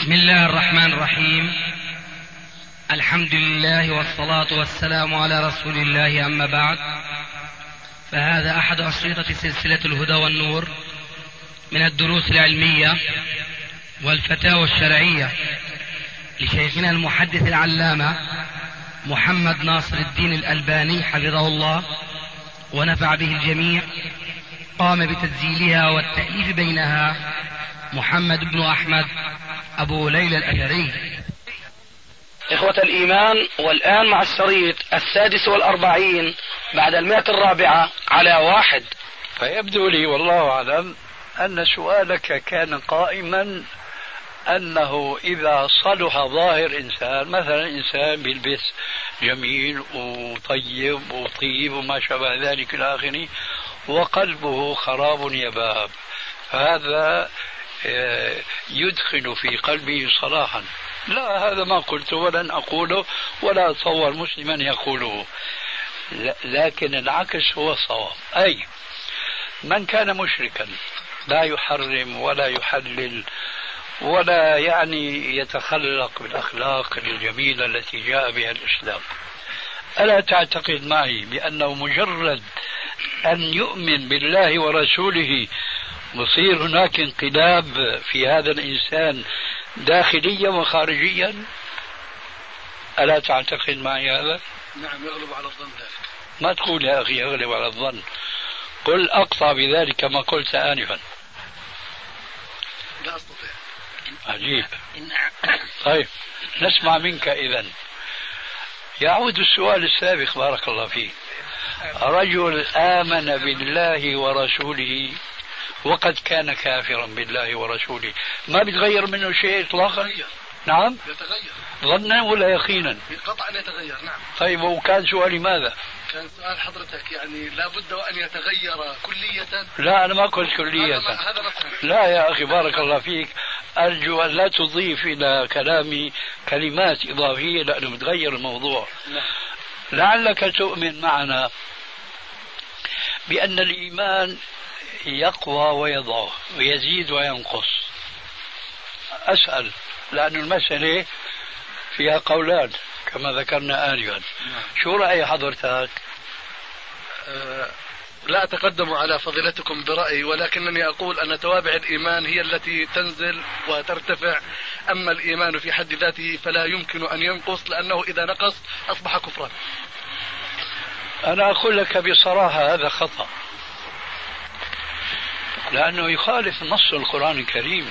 بسم الله الرحمن الرحيم. الحمد لله والصلاة والسلام على رسول الله، أما بعد، فهذا أحد أشرطة سلسلة الهدى والنور من الدروس العلمية والفتاوى الشرعية لشيخنا المحدث العلامة محمد ناصر الدين الألباني حفظه الله ونفع به الجميع. قام بتسجيلها والتأليف بينها محمد بن أحمد أبو ليلى الأثري. إخوة الإيمان، والآن مع الشريط 46 بعد 104 على 1. فيبدو لي والله أعلم أن سؤالك كان قائما أنه إذا صلح ظاهر إنسان، مثلا إنسان بيلبس جميل وطيب وطيب وما شابه ذلك إلى آخره، وقلبه خراب يباب، فهذا يدخل في قلبه صلاحا. لا، هذا ما قلته ولن أقوله ولا أتصور مسلما يقوله، لكن العكس هو الصواب. أي من كان مشركا لا يحرم ولا يحلل ولا يتخلق بالأخلاق الجميلة التي جاء بها الإسلام، ألا تعتقد معي بأنه مجرد أن يؤمن بالله ورسوله مصير هناك انقلاب في هذا الإنسان داخليا وخارجيا؟ ألا تعتقد معي هذا؟ نعم، يغلب على الظن ذلك. ما تقول يا أخي يغلب على الظن، قل أقطع بذلك كما قلت آنفا. لا أستطيع. عجيب. طيب نسمع منك إذن. يعود السؤال السابق بارك الله فيك. رجل آمن بالله ورسوله وقد كان كافرا بالله ورسوله، ما بيتغير منه شيء إطلاقا؟ نعم، يتغير ظنا ولا يقينا؟ قطعا يتغير. نعم. طيب، وكان سؤالي ماذا؟ كان سؤال حضرتك لا بد وأن يتغير كلية. لا، أنا ما قلت كلية. هذا لا يا أخي بارك الله فيك، أرجو أن لا تضيف إلى كلامي كلمات إضافية لأنه بتغير الموضوع. لعلك تؤمن معنا بأن الإيمان يقوى ويضعف ويزيد وينقص. أسأل لأن المسألة فيها قولان كما ذكرنا آنفا. شو رأي حضرتك؟ لا أتقدم على فضيلتكم برأيي، ولكنني أقول أن توابع الإيمان هي التي تنزل وترتفع، أما الإيمان في حد ذاته فلا يمكن أن ينقص، لأنه إذا نقص أصبح كفرا. أنا أقول لك بصراحة هذا خطأ، لأنه يخالف نص القرآن الكريم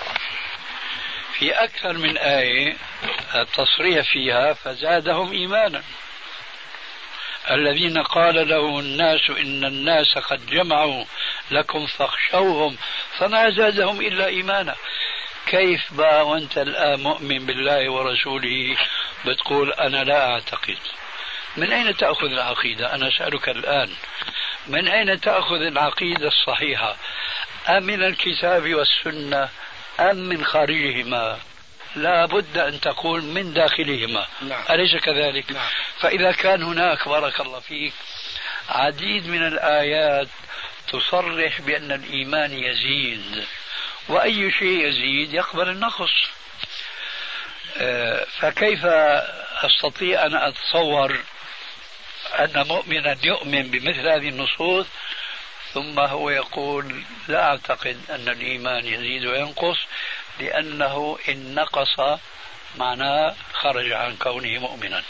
في أكثر من آية التصريح فيها فزادهم إيمانا. الذين قال له الناس إن الناس قد جمعوا لكم فاخشوهم فما زادهم إلا إيمانا. كيف بقى وأنت الآن مؤمن بالله ورسوله بتقول أنا لا أعتقد؟ من أين تأخذ العقيدة؟ أنا أسألك الآن، من أين تأخذ العقيدة الصحيحة؟ أم من الكتاب والسنة أم من خارجهما؟ لا بد أن تقول من داخلهما. نعم. أليس كذلك؟ نعم. فإذا كان هناك بارك الله فيك عديد من الآيات تصرح بأن الإيمان يزيد، وأي شيء يزيد يقبل النقص، فكيف أستطيع أن أتصور أن مؤمنا يؤمن بمثل هذه النصوص ثم هو يقول لا أعتقد أن الإيمان يزيد وينقص، لأنه إن نقص معناه خرج عن كونه مؤمنا.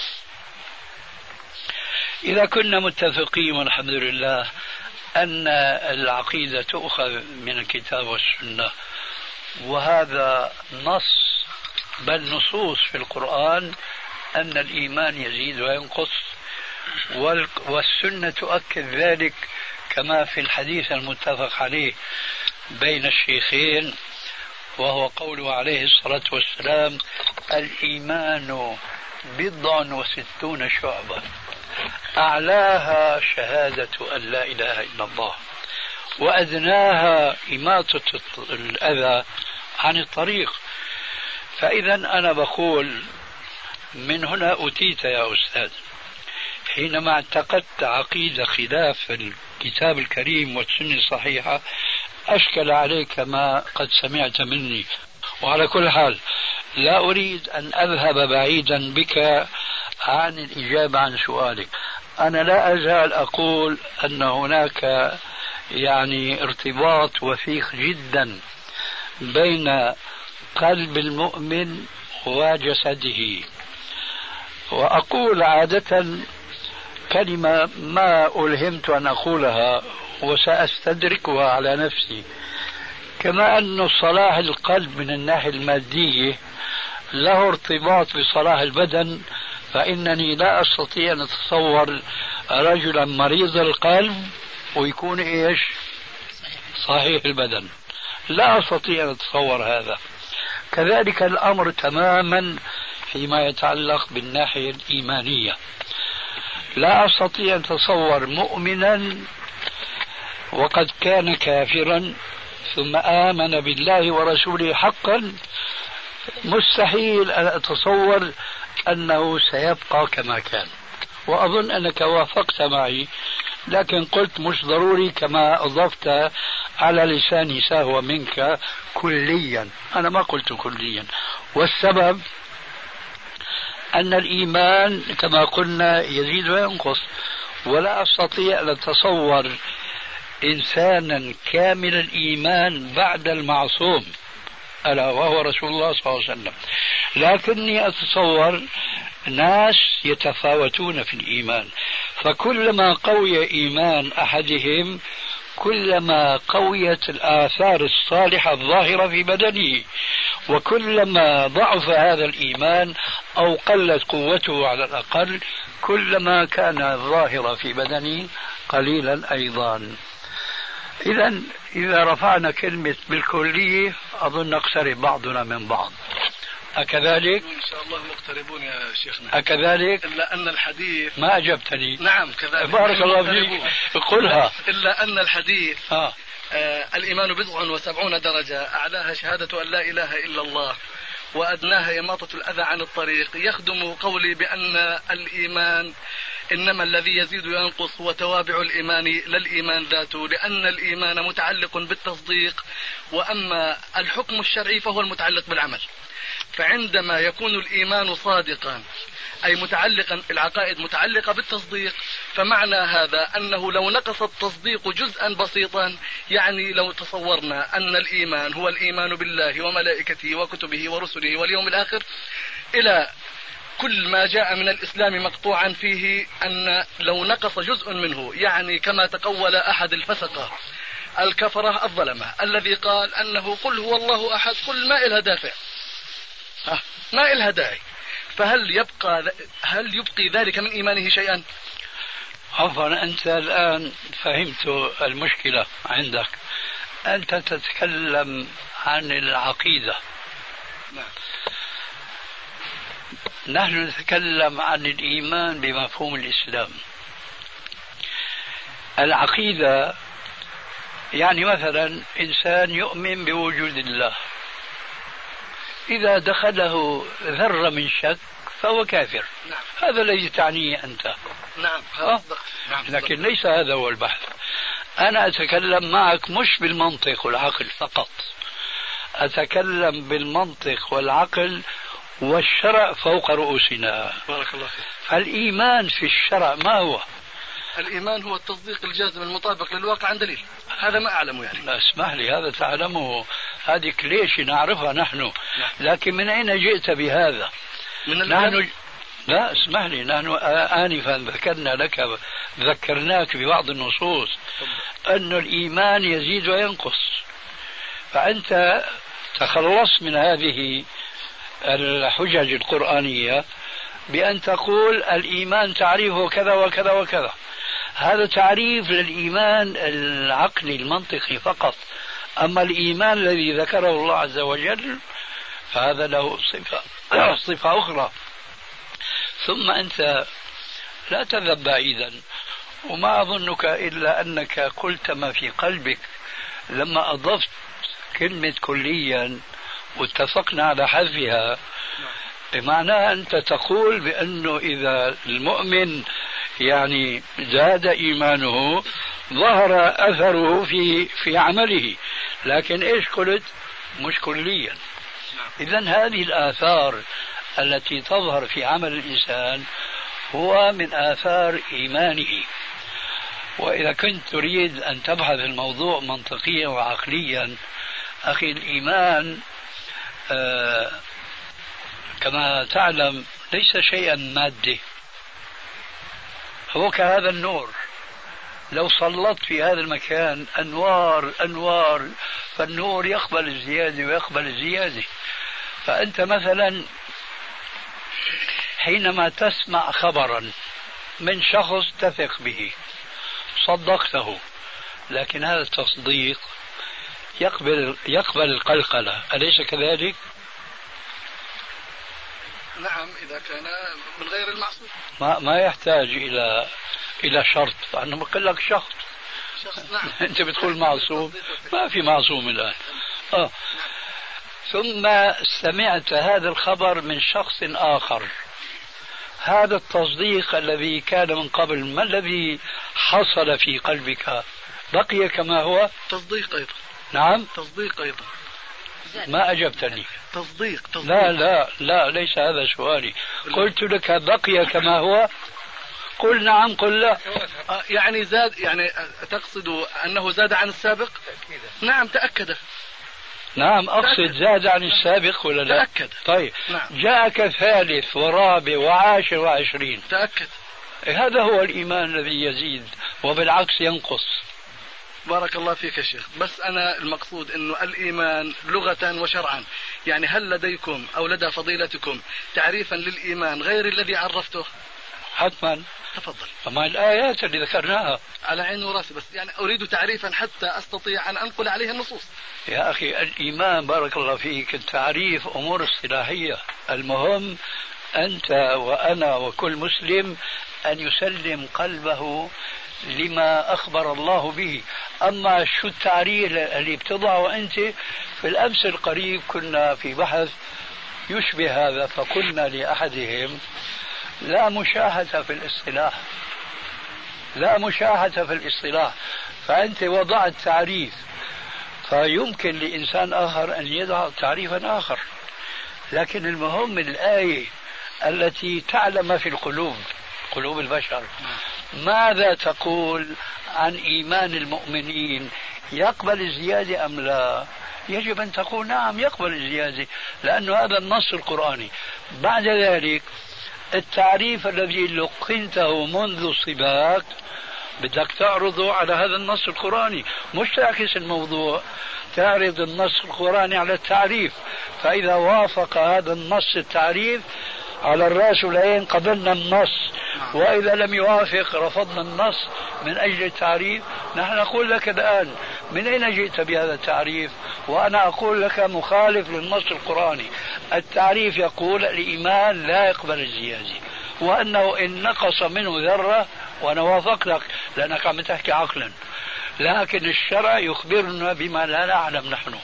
إذا كنا متفقين والحمد لله أن العقيدة تؤخذ من الكتاب والسنة، وهذا نص بل نصوص في القرآن أن الإيمان يزيد وينقص، والسنة تؤكد ذلك كما في الحديث المتفق عليه بين الشيخين، وهو قوله عليه الصلاة والسلام الإيمان 60 شعبة أعلاها شهادة أن لا إله إلا الله وأدناها إماطة الأذى عن الطريق. فإذا أنا بقول من هنا أتيت يا أستاذ، حينما اعتقدت عقيدة خلاف الكتاب الكريم والسنة الصحيحة أشكل عليك ما قد سمعت مني، وعلى كل حال لا أريد أن أذهب بعيدا بك عن الإجابة عن سؤالك. أنا لا أزال أقول أن هناك يعني ارتباط وثيق جدا بين قلب المؤمن وجسده. وأقول عادة كلمة ما ألهمت أن أقولها وسأستدركها على نفسي، كما أن صلاح القلب من الناحية المادية له ارتباط بصلاح البدن، فإنني لا أستطيع أن أتصور رجلا مريض القلب ويكون إيش صحيح البدن، لا أستطيع أن أتصور هذا. كذلك الأمر تماما فيما يتعلق بالناحية الإيمانية، لا أستطيع أن أتصور مؤمنا وقد كان كافرا ثم آمن بالله ورسوله حقا، مستحيل أن أتصور أنه سيبقى كما كان. وأظن أنك وافقت معي، لكن قلت مش ضروري كما أضفت على لساني سهوا منك كليا. أنا ما قلت كليا، والسبب أن الإيمان كما قلنا يزيد وينقص، ولا أستطيع أن أتصور إنسانا كامل الإيمان بعد المعصوم ألا وهو رسول الله صلى الله عليه وسلم، لكني أتصور ناس يتفاوتون في الإيمان، فكلما قوي إيمان أحدهم كلما قويت الآثار الصالحة الظاهرة في بدنه، وكلما ضعف هذا الإيمان أو قلت قوته على الأقل كلما كان الظاهر في بدنه قليلا أيضا. إذا رفعنا كلمة بالكلية أظن نقترب بعضنا من بعض. أكذلك؟ إن شاء الله مقتربون يا شيخنا. أكذلك؟ إلا أن الحديث ما أجبتني. نعم كذلك. بارك الله فيك. قلها. إلا أن الحديث الإيمان 70 درجة، أعلاها شهادة أن لا إله إلا الله وأدناها إماطة الأذى عن الطريق. يخدم قولي بأن الإيمان إنما الذي يزيد وينقص هو توابع الإيمان لا الإيمان ذاته، لأن الإيمان متعلق بالتصديق، وأما الحكم الشرعي فهو المتعلق بالعمل. فعندما يكون الإيمان صادقا أي متعلقا، العقائد متعلقة بالتصديق، فمعنى هذا أنه لو نقص التصديق جزءا بسيطا، يعني لو تصورنا أن الإيمان هو الإيمان بالله وملائكته وكتبه ورسله واليوم الآخر إلى كل ما جاء من الإسلام مقطوعا فيه، أن لو نقص جزء منه، يعني كما تقول أحد الفسقة الكفرة الظلمة الذي قال أنه قل هو الله أحد، قل ما إلها دافع، ما إلها داعي، فهل يبقي ذلك من إيمانه شيئا؟ عفوا، أنت الآن فهمت المشكلة عندك. أنت تتكلم عن العقيدة، نحن نتكلم عن الإيمان بمفهوم الإسلام. العقيدة يعني مثلا إنسان يؤمن بوجود الله، إذا دخله ذرة من شك فهو كافر. نعم. هذا الذي تعنيه أنت. نعم. لكن ليس هذا هو البحث. أنا أتكلم معك مش بالمنطق والعقل فقط، أتكلم بالمنطق والعقل والشرع فوق رؤوسنا. بارك الله فيك. الإيمان في الشرع ما هو؟ الإيمان هو التصديق الجازم المطابق للواقع عن دليل. هذا ما أعلمه يعني. لا اسمح لي، هذا تعلمه، هذه كليشة نعرفها نحن. لكن من أين جئت بهذا؟ نحن لا اسمح لي، نحن آنفا ذكرناك ببعض النصوص أن الإيمان يزيد وينقص، فأنت تخلص من هذه الحجج القرآنية بأن تقول الإيمان تعريفه كذا وكذا وكذا. هذا تعريف للإيمان العقلي المنطقي فقط، أما الإيمان الذي ذكره الله عز وجل فهذا له صفة أخرى. ثم أنت لا تذهب بعيدا، وما أظنك إلا أنك قلت ما في قلبك لما أضفت كلمة كليا واتفقنا على حذفها. بمعنى أنت تقول بأنه إذا المؤمن يعني زاد إيمانه ظهر أثره في عمله، لكن إيش قلت؟ مش كليا. إذن هذه الآثار التي تظهر في عمل الإنسان هو من آثار إيمانه. وإذا كنت تريد أن تبحث الموضوع منطقيا وعقليا، أخي، الإيمان كما تعلم ليس شيئا مادي، هو كهذا النور. لو سلطت في هذا المكان أنوار فالنور يقبل الزيادة ويقبل الزيادة. فأنت مثلا حينما تسمع خبرا من شخص تثق به صدقته، لكن هذا التصديق يقبل القلقلة، أليس كذلك؟ نعم، إذا كان من غير المعصوم ما يحتاج إلى شرط. أنا بقول لك شخص نعم. أنت بتقول معصوم، ما في معصوم الآن. ثم سمعت هذا الخبر من شخص آخر، هذا التصديق الذي كان من قبل ما الذي حصل في قلبك؟ بقي كما هو؟ تصديق أيضا. نعم، تصديق أيضا. ما أجبتني. تصديق. لا ليس هذا سؤالي. قلت لك بقي كما هو، قل نعم قل لا. يعني زاد، يعني تقصد أنه زاد عن السابق؟ نعم تأكد. نعم أقصد زاد عن السابق ولا لا؟ تأكد. طيب نعم. جاءك ثالث ورابع وعاشر وعشرين، تأكد. هذا هو الإيمان الذي يزيد وبالعكس ينقص. بارك الله فيك يا شيخ، بس أنا المقصود أنه الإيمان لغة وشرعا، يعني هل لديكم أو لدى فضيلتكم تعريفا للإيمان غير الذي عرفته؟ حتما. تفضل. فما الآيات اللي ذكرناها؟ على عيني وراسي، بس يعني أريد تعريفا حتى أستطيع أن أنقل عليه النصوص. يا أخي الإيمان بارك الله فيك التعريف أمور اصطلاحية، المهم أنت وأنا وكل مسلم أن يسلم قلبه لما أخبر الله به. أما شو التعريف اللي بتضعه أنت؟ في الأمس القريب كنا في بحث يشبه هذا، فقلنا لأحدهم لا مشاهدة في الاصطلاح، لا مشاهدة في الاصطلاح. فأنت وضعت تعريف، فيمكن لإنسان آخر أن يضع تعريفا آخر، لكن المهم الآية التي تعلم في القلوب، قلوب البشر، ماذا تقول عن إيمان المؤمنين؟ يقبل الزيادة أم لا؟ يجب أن تقول نعم يقبل الزيادة، لأن هذا النص القرآني. بعد ذلك التعريف الذي لقنته منذ السباق بدك تعرضه على هذا النص القرآني، مش تعكس الموضوع، تعرض النص القرآني على التعريف. فإذا وافق هذا النص التعريف على الرأس والعين قبلنا النص، وإذا لم يوافق رفضنا النص من أجل التعريف. نحن نقول لك الآن من أين جئت بهذا التعريف؟ وأنا أقول لك مخالف للنص القرآني. التعريف يقول الإيمان لا يقبل الزيادة، وأنه إن نقص منه ذرة، وأنا وافق لك لأنك عم تحكي عقلا، لكن الشرع يخبرنا بما لا نعلم نحن،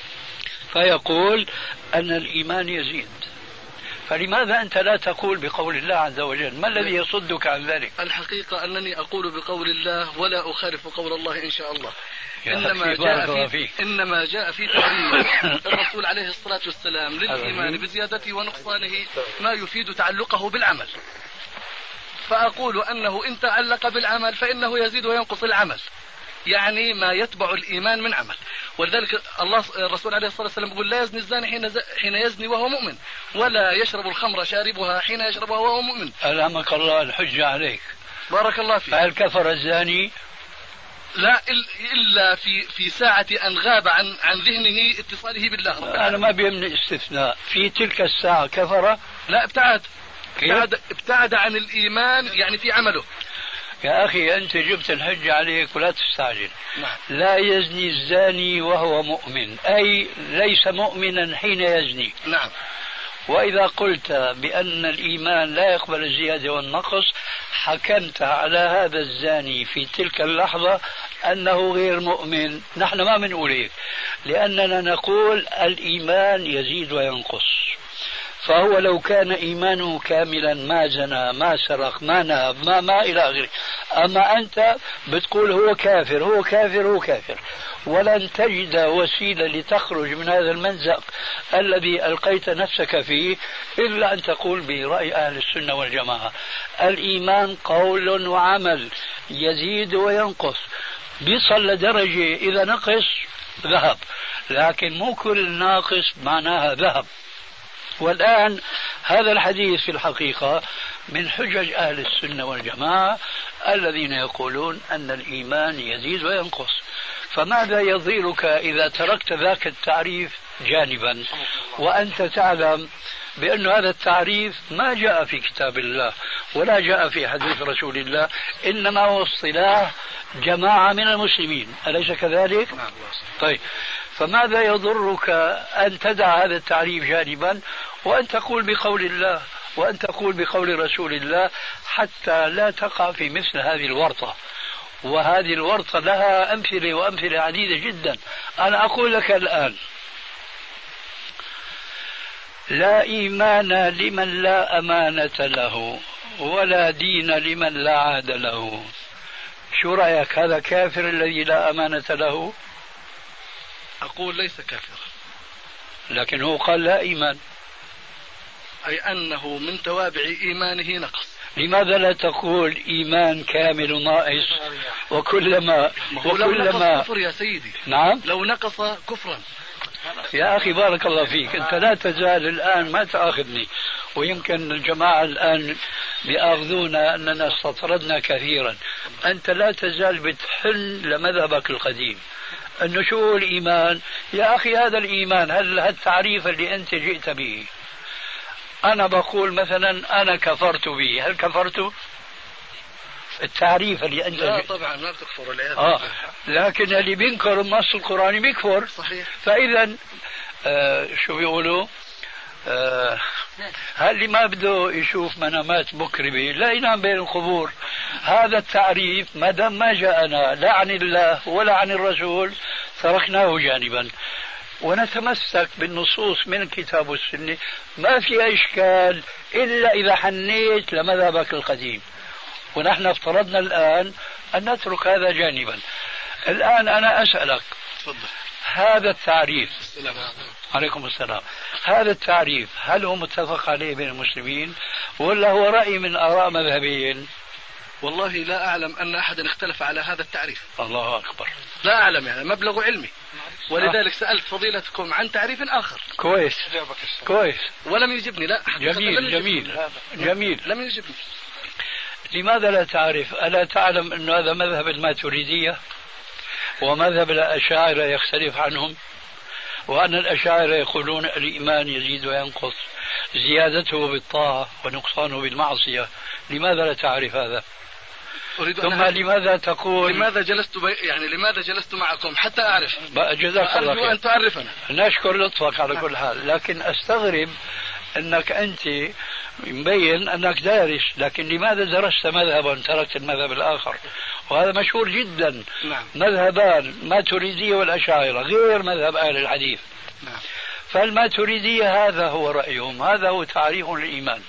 فيقول أن الإيمان يزيد. فلماذا أنت لا تقول بقول الله عز وجل؟ ما الذي يصدك عن ذلك؟ الحقيقة أنني أقول بقول الله ولا أخالف قول الله إن شاء الله. إنما جاء في تعريف الرسول عليه الصلاة والسلام للإيمان بزيادته ونقصانه ما يفيد تعلقه بالعمل، فأقول أنه إن تعلق بالعمل فإنه يزيد وينقص العمل، يعني ما يتبع الإيمان من عمل. ولذلك الرسول عليه الصلاة والسلام يقول لا يزني الزاني حين يزني وهو مؤمن، ولا يشرب الخمر شاربها حين يشربها وهو مؤمن. ألهمك الله الحجة عليك. بارك الله فيك. هل كفر الزاني؟ لا، إلا في ساعة أن غاب عن ذهنه اتصاله بالله. أنا ما بيمنع استثناء في تلك الساعة كفر؟ لا، ابتعد عن الإيمان يعني في عمله. يا أخي أنت جبت الحج عليك ولا تستعجل. نعم. لا يزني الزاني وهو مؤمن، أي ليس مؤمنا حين يزني. نعم. وإذا قلت بأن الإيمان لا يقبل الزيادة والنقص، حكمت على هذا الزاني في تلك اللحظة أنه غير مؤمن. نحن ما بنقول هيك، لأننا نقول الإيمان يزيد وينقص. فهو لو كان إيمانه كاملا ما زنى ما سرق ما نهب ما إلى آخره، أما أنت بتقول هو كافر هو كافر هو كافر، ولن تجد وسيلة لتخرج من هذا المنزق الذي ألقيت نفسك فيه إلا أن تقول برأي أهل السنة والجماعة: الإيمان قول وعمل، يزيد وينقص، بيصل لدرجة إذا نقص ذهب، لكن مو كل ناقص معناها ذهب. والآن هذا الحديث في الحقيقة من حجج أهل السنة والجماعة الذين يقولون أن الإيمان يزيد وينقص. فماذا يضيرك إذا تركت ذاك التعريف جانبا وأنت تعلم بأن هذا التعريف ما جاء في كتاب الله ولا جاء في حديث رسول الله، إنما هو اصطلاح جماعة من المسلمين، أليس كذلك؟ طيب، فماذا يضرك أن تدع هذا التعريف جانبا وأن تقول بقول الله وأن تقول بقول رسول الله، حتى لا تقع في مثل هذه الورطة. وهذه الورطة لها أمثلة وأمثلة عديدة جدا. أنا أقول لك الآن: لا إيمان لمن لا أمانة له، ولا دين لمن لا عهد له. شو رأيك، هذا كافر الذي لا أمانة له؟ أقول ليس كافر، لكن هو قال لا إيمان، أي أنه من توابع إيمانه نقص. لماذا لا تقول إيمان كامل ناقص؟ وكلما كفر يا سيدي. نعم، لو نقص كفرا. يا أخي بارك الله فيك، أنت لا تزال الآن، ما تأخذني، ويمكن الجماعة الآن بيأخذونا أننا استطردنا كثيرا. أنت لا تزال بتحن لمذهبك القديم أنه شو الإيمان. يا أخي هذا الإيمان، هل التعريف اللي أنت جئت به، أنا بقول مثلا أنا كفرت به، هل كفرت؟ التعريف اللي أنت لا طبعا ما بتكفر الآيات. لكن اللي بينكر النص القرآني بيكفر. صحيح. فإذا شو بيقولوا، اللي ما بده يشوف منامات مكرمة لا ينام بين القبور. هذا التعريف ما دام ما جاءنا لا عن الله ولا عن الرسول تركناه جانبا، ونتمسك بالنصوص من الكتاب والسنة. ما في إشكال إلا إذا حنيت لمذهبك القديم، ونحن افترضنا الآن أن نترك هذا جانبا. الآن أنا أسألك، هذا التعريف، عليكم السلام، هذا التعريف هل هو متفق عليه بين المسلمين ولا هو رأي من آراء مذهبيين؟ والله لا أعلم أن أحدا اختلف على هذا التعريف. الله أكبر. لا أعلم، يعني مبلغ علمي، ولذلك سألت فضيلتكم عن تعريف آخر. كويس كويس. ولم يجبني. لا جميل جميل جميل. لم يجبني. لماذا لا تعرف؟ ألا تعلم أن هذا مذهب الماتريدية ومذهب الأشاعرة يختلف عنهم، وأن الأشاعرة يقولون الإيمان يزيد وينقص، زيادته بالطاعة ونقصانه بالمعصية. لماذا لا تعرف هذا؟ ثم لماذا تقول لماذا جلست معكم حتى أعرف؟ جزاك الله خير. أن تعرفنا. نشكر لطفك على كل حال، لكن أستغرب أنك أنت مبين أنك دارس، لكن لماذا درست مذهبا تركت المذهب الآخر؟ وهذا مشهور جدا. نعم. مذهبان، ماتريدية والأشاعرة، غير مذهب أهل الحديث. نعم. فالماتريدية هذا هو رأيهم، هذا هو تعريف للإيمان.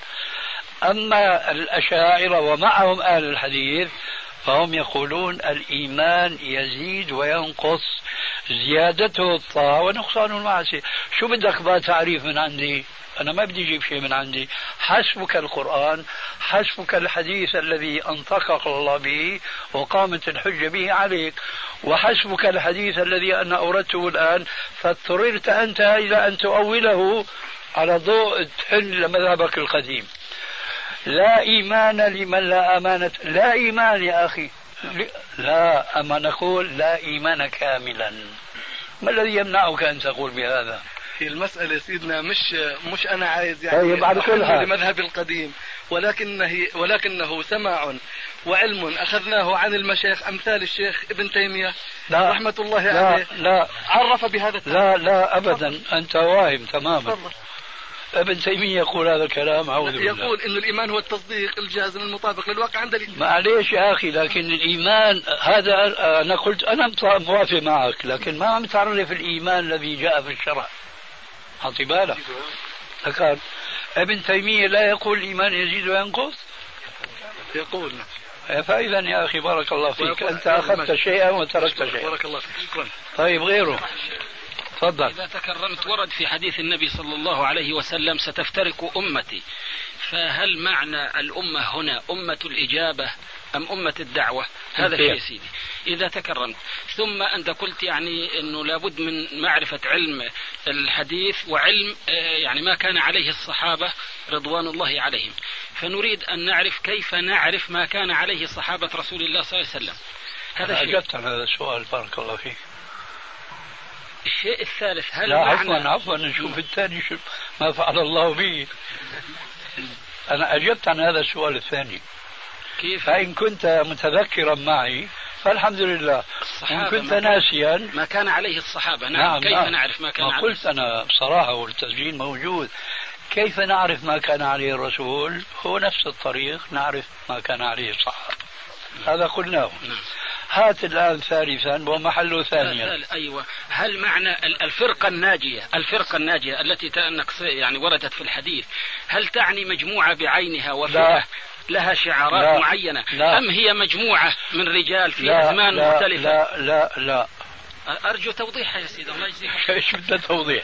أما الأشاعرة ومعهم أهل الحديث فهم يقولون الإيمان يزيد وينقص، زيادته الطاعة ونقصانه المعصية. شو بدك بقى تعريف من عندي؟ أنا ما بدي أجيب شيء من عندي. حسبك القرآن، حسبك الحديث الذي أنطقك الله به وقامت الحجة به عليك، وحسبك الحديث الذي أنا أوردته الآن، فاضطررت أنت إلى أن تؤوله على ضوء تحل لمذهبك القديم. لا إيمان لمن لا أمانة. لا إيمان يا أخي، لا، أما نقول لا إيمان كاملا. ما الذي يمنعك أن تقول بهذا؟ هي المسألة سيدنا مش أنا عايز يعني طيب على كل حال لمذهب القديم، ولكنه سماع وعلم أخذناه عن المشايخ أمثال الشيخ ابن تيمية رحمة الله عليه. لا عرف بهذا التعريف. لا أبدا، أنت واهم تماما. ابن تيمية يقول هذا الكلام، أعوذ بالله. يقول إن الإيمان هو التصديق الجازم المطابق للواقع عند الإيمان. معليش يا أخي، لكن الإيمان هذا أنا قلت أنا موافق معك، لكن ما عم تعرف الإيمان الذي جاء في الشرع. أعطي بالك. ابن تيمية لا يقول الإيمان يزيد وينقص؟ يقول. فإذا يا أخي بارك الله فيك أنت أخذت شيئا وتركت شيئا. بارك الله فيك. طيب غيره تفضل. إذا تكرمت ورد في حديث النبي صلى الله عليه وسلم ستفترق أمتي، فهل معنى الأمة هنا أمة الإجابة أم أمة الدعوة؟ هذا شيء سيدي إذا تكرمت. ثم أنت قلت يعني أنه لابد من معرفة علم الحديث وعلم يعني ما كان عليه الصحابة رضوان الله عليهم، فنريد أن نعرف كيف نعرف ما كان عليه صحابة رسول الله صلى الله عليه وسلم. هذا أجبت عن هذا السؤال بارك الله فيك. الشيء الثالث هل لا عفوا نشوف الثاني شو ما فعل الله به. أنا أجبت عن هذا السؤال الثاني كيف؟ فإن كنت متذكرا معي فالحمد لله، وإن كنت ناسيا ما كان عليه الصحابة. نعم. كيف نعرف ما كان عليه؟ قلت أنا بصراحة والتسجيل موجود. كيف نعرف ما كان عليه الرسول؟ هو نفس الطريق نعرف ما كان عليه الصحابة، هذا قلناه. هات الآن ثالثا ومحله ثانيا. أيوة. هل معنى الفرقة الناجية التي يعني وردت في الحديث، هل تعني مجموعة بعينها وفئة لها شعارات معينة، أم هي مجموعة من رجال في أزمان مختلفة؟ لا أرجو توضيحها يا سيدي الله يجزيك. ايش بدها توضيح؟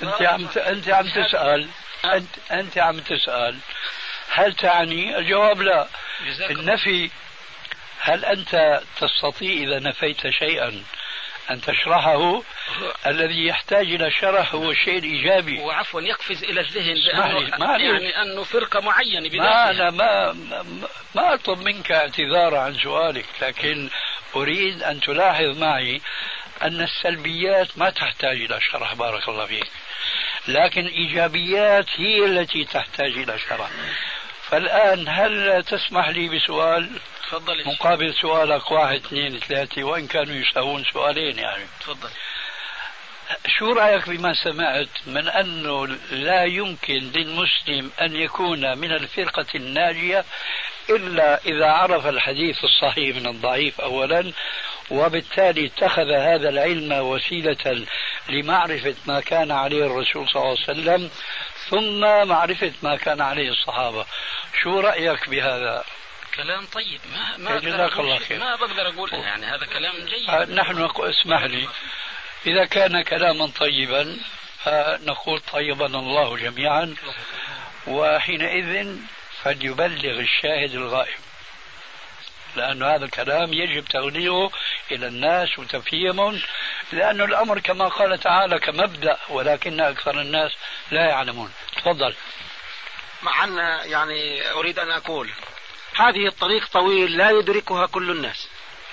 أنت عم تسأل هل تعني؟ الجواب لا. النفي، هل أنت تستطيع إذا نفيت شيئا أن تشرحه؟ الذي يحتاج إلى شرح هو الشيء الإيجابي. وعفوا يقفز إلى الذهن يعني أنه فرقة معينة بذاتها. أنا ما أطلب منك اعتذار عن سؤالك، لكن أريد أن تلاحظ معي أن السلبيات ما تحتاج إلى شرح بارك الله فيك، لكن الإيجابيات هي التي تحتاج إلى شرح. فالآن هل تسمح لي بسؤال تفضل مقابل سؤالك 1 2 3 وإن كانوا يساوون سؤالين يعني؟ تفضل. شو رأيك بما سمعت من أنه لا يمكن للمسلم أن يكون من الفرقة الناجية إلا إذا عرف الحديث الصحيح من الضعيف أولا، وبالتالي اتخذ هذا العلم وسيلة لمعرفة ما كان عليه الرسول صلى الله عليه وسلم، ثم معرفة ما كان عليه الصحابة. شو رأيك بهذا؟ كلام طيب. ما بقدر أقول يعني هذا كلام جيد. نحن اسمح لي، إذا كان كلاما طيبا فنقول طيبنا الله جميعا، وحينئذ فليبلغ الشاهد الغائب، لأن هذا الكلام يجب تغليظه إلى الناس وتفهيمهم، لأن الأمر كما قال تعالى كمبدأ، ولكن أكثر الناس لا يعلمون. تفضل. مع أن يعني أريد أن أقول هذه الطريق طويل لا يدركها كل الناس،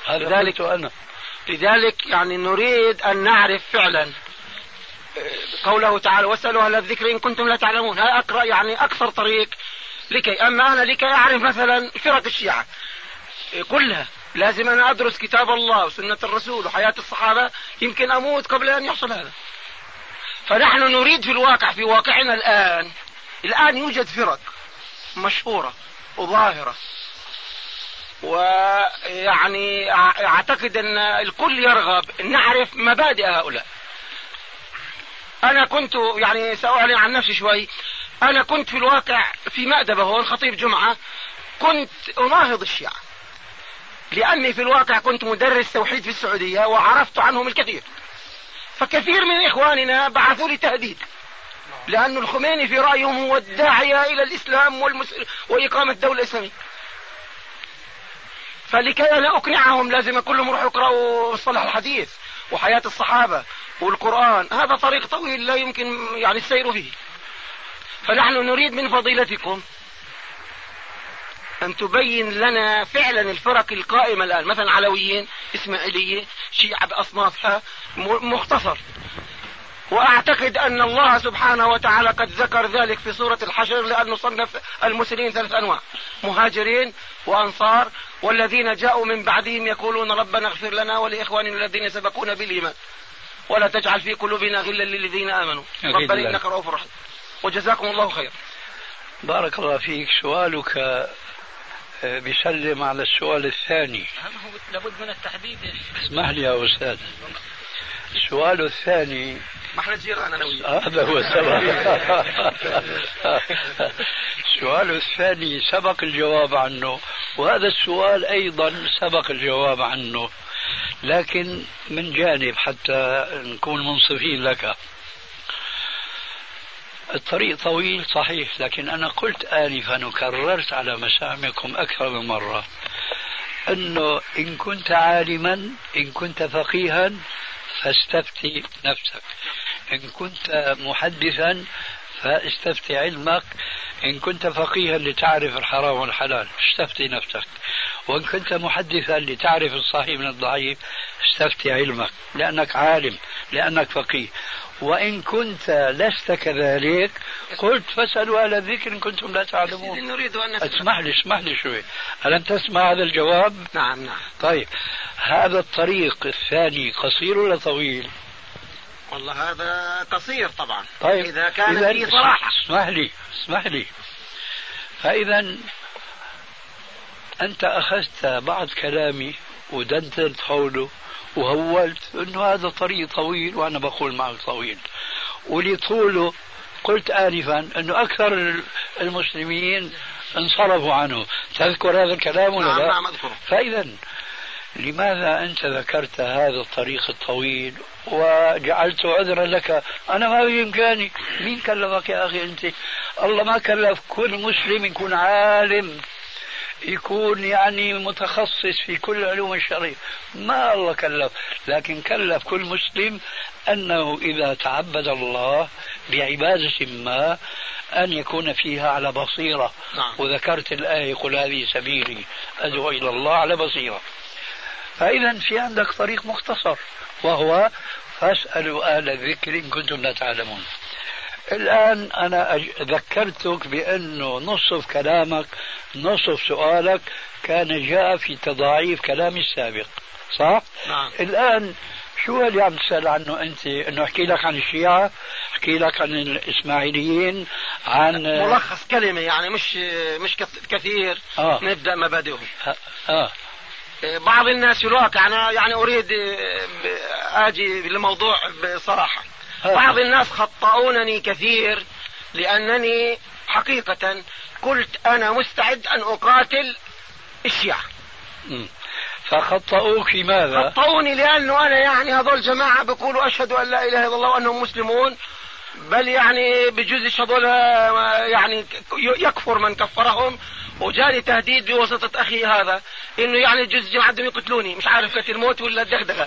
لذلك يعني نريد أن نعرف فعلا قوله تعالى واسألوا أهل الذكر إن كنتم لا تعلمون. هذا أقرأ يعني أكثر طريق أما أنا لكي أعرف مثلا فرق الشيعة كلها لازم أنا أدرس كتاب الله وسنة الرسول وحياة الصحابة، يمكن أموت قبل أن يحصل هذا. فنحن نريد في واقعنا الآن يوجد فرق مشهورة وظاهرة، ويعني أعتقد أن الكل يرغب أن نعرف مبادئ هؤلاء. أنا كنت يعني سأعلن عن نفسي شوي، أنا كنت في الواقع في مأدبة هون خطيب جمعة، كنت أناهض الشيعة لأني في الواقع كنت مدرس توحيد في السعودية وعرفت عنهم الكثير، فكثير من إخواننا بعثوا لي تهديد، لأن الخميني في رأيهم هو الداعية إلى الإسلام وإقامة دولة إسلامية. فلكي أنا أقنعهم لازم كلهم يروحوا يقرأوا صلح الحديث وحياة الصحابة والقرآن. هذا طريق طويل لا يمكن يعني السير فيه. فنحن نريد من فضيلتكم أن تبين لنا فعلا الفرق القائمة الآن، مثلا علويين، إسماعيلية، شيعة بأصنافها مختصر. وأعتقد أن الله سبحانه وتعالى قد ذكر ذلك في سورة الحشر، لأنه صنف المسلمين 3 أنواع: مهاجرين وأنصار والذين جاءوا من بعدهم يقولون ربنا اغفر لنا ولإخواننا الذين سبقونا بالإيمان ولا تجعل في قلوبنا غلا للذين آمنوا ربنا إنك رؤوف رحيم. وجزاكم الله خير. بارك الله فيك. سؤالك بيسلم على السؤال الثاني. لابد من التحديد. اسمح لي يا أستاذ، السؤال الثاني، ما احنا جيران انا وياك. هذا هو السبب. السؤال الثاني سبق الجواب عنه، وهذا السؤال أيضا سبق الجواب عنه، لكن من جانب حتى نكون منصفين لك. الطريق طويل صحيح، لكن أنا قلت آنفا وكررت على مسامعكم أكثر من مرة أنه إن كنت عالما، إن كنت فقيها فاستفتي نفسك، إن كنت محدثا فاستفتي علمك، إن كنت فقيها لتعرف الحرام والحلال استفتي نفسك، وإن كنت محدثا لتعرف الصحيح من الضعيف استفتي علمك لأنك عالم، لأنك فقيه. وإن كنت لست كذلك قلت فاسألوا أهل الذكر إن كنتم لا تعلمون. نريد أن نسمع. اسمح لي شوي، ألم تسمع هذا الجواب؟ نعم. طيب هذا الطريق الثاني قصير ولا طويل؟ والله هذا قصير طبعا. طيب إذا كان فيه صراحة. اسمح لي. فإذا أنت أخذت بعض كلامي ودندنت حوله وهولت أنه هذا طريق طويل، وأنا بقول معك طويل، ولطوله قلت آنفا أنه أكثر المسلمين انصرفوا عنه. تذكر هذا الكلام ولا لا؟ نعم أذكره. فإذا لماذا أنت ذكرت هذا الطريق الطويل وجعلته عذرا لك؟ أنا ما بإمكاني. مين كلفك يا أخي أنت؟ الله ما كلف كل مسلم يكون عالم، يكون يعني متخصص في كل العلوم الشرعية، ما الله كلف، لكن كلف كل مسلم أنه إذا تعبد الله بعبادة ما أن يكون فيها على بصيرة. نعم. وذكرت الآية قل هذه سبيلي أدعو إلى الله على بصيرة. فإذا في عندك طريق مختصر وهو فاسألوا أهل الذكر إن كنتم لا تعلمون. الآن أنا ذكرتك بأنه نصف كلامك نصف سؤالك كان جاء في تضاعيف كلامي السابق، صح؟ نعم. الآن شو اللي عم تسأل عنه أنت؟ أنه أحكي لك عن الشيعة، أحكي لك عن الإسماعيليين، عن ملخص كلمة يعني مش كثير. نبدأ مبادئهم. بعض الناس في الواقع أنا يعني أريد آجي للموضوع بصراحة. بعض الناس خطأونني كثير لأنني حقيقة قلت أنا مستعد أن أقاتل الشيعة. فخطأوك في ماذا؟ خطأوني لأنه أنا يعني هذول جماعة بيقولوا أشهد أن لا إله إلا الله وأنهم مسلمون، بل يعني بجوز هذول يعني يكفر من كفرهم، وجاني تهديد بواسطة أخي هذا إنه يعني جوز جماعتهم يقتلوني، مش عارف كثير موت ولا الدغدغة.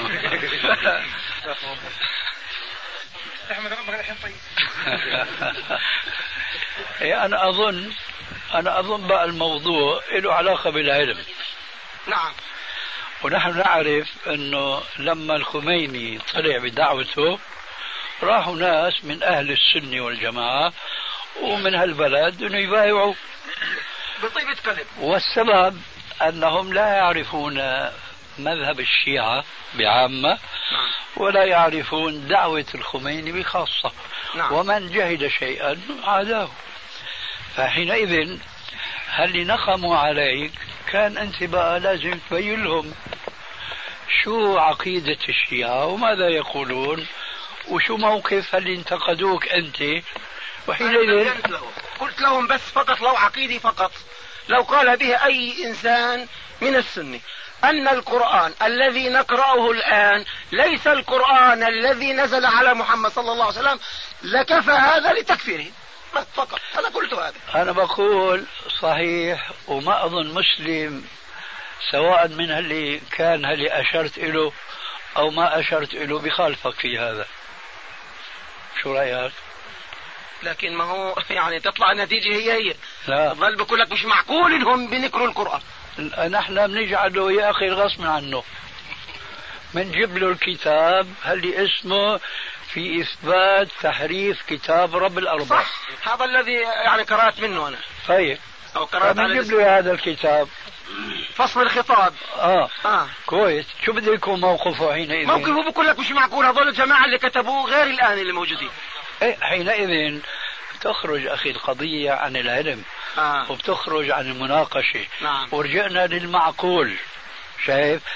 أنا أظن بقى الموضوع له علاقة بالعلم. نعم. ونحن نعرف أنه لما الخميني طلع بدعوته راحوا ناس من أهل السنة والجماعة ومن هالبلد أنه يبايعوا بطيبة قلب. والسبب أنهم لا يعرفون مذهب الشيعة بعامة، ولا يعرفون دعوة الخميني بخاصة. ومن جهد شيئا عاداه. فحينئذ هل نقموا عليك كان أنت بقى لازم تبين لهم شو عقيدة الشيعة وماذا يقولون وشو موقف هل انتقدوك أنت. وحينئذ قلت لهم بس فقط لو عقيدي فقط لو قال به أي إنسان من السنة أن القرآن الذي نقرأه الآن ليس القرآن الذي نزل على محمد صلى الله عليه وسلم لكفى هذا لتكفيره فقط. أنا قلت هذا. أنا بقول صحيح، وما أظن مسلم سواء من اللي كان اللي أشرت له أو ما أشرت له بخالفك في هذا. شو رأيك؟ لكن ما هو يعني تطلع النتيجة هي لا ظل بقول لك مش معقول إنهم بنقروا القرآن. نحن بنجعله يا أخي الغصب عنه، بنجيب له الكتاب اللي اسمه في إثبات تحريف كتاب رب الأرباب. صح، هذا الذي يعني قرأت منه أنا. طيب بنجيب له هذا الكتاب فصل الخطاب. كويس. شو بده يكون موقفه حينئذ؟ موقفه بقول لك مش معقول هذول الجماعة اللي كتبوه غير الآن اللي موجودين. حينئذ تخرج أخي القضية عن العلم وبتخرج عن المناقشة. نعم. ورجعنا للمعقول. شايف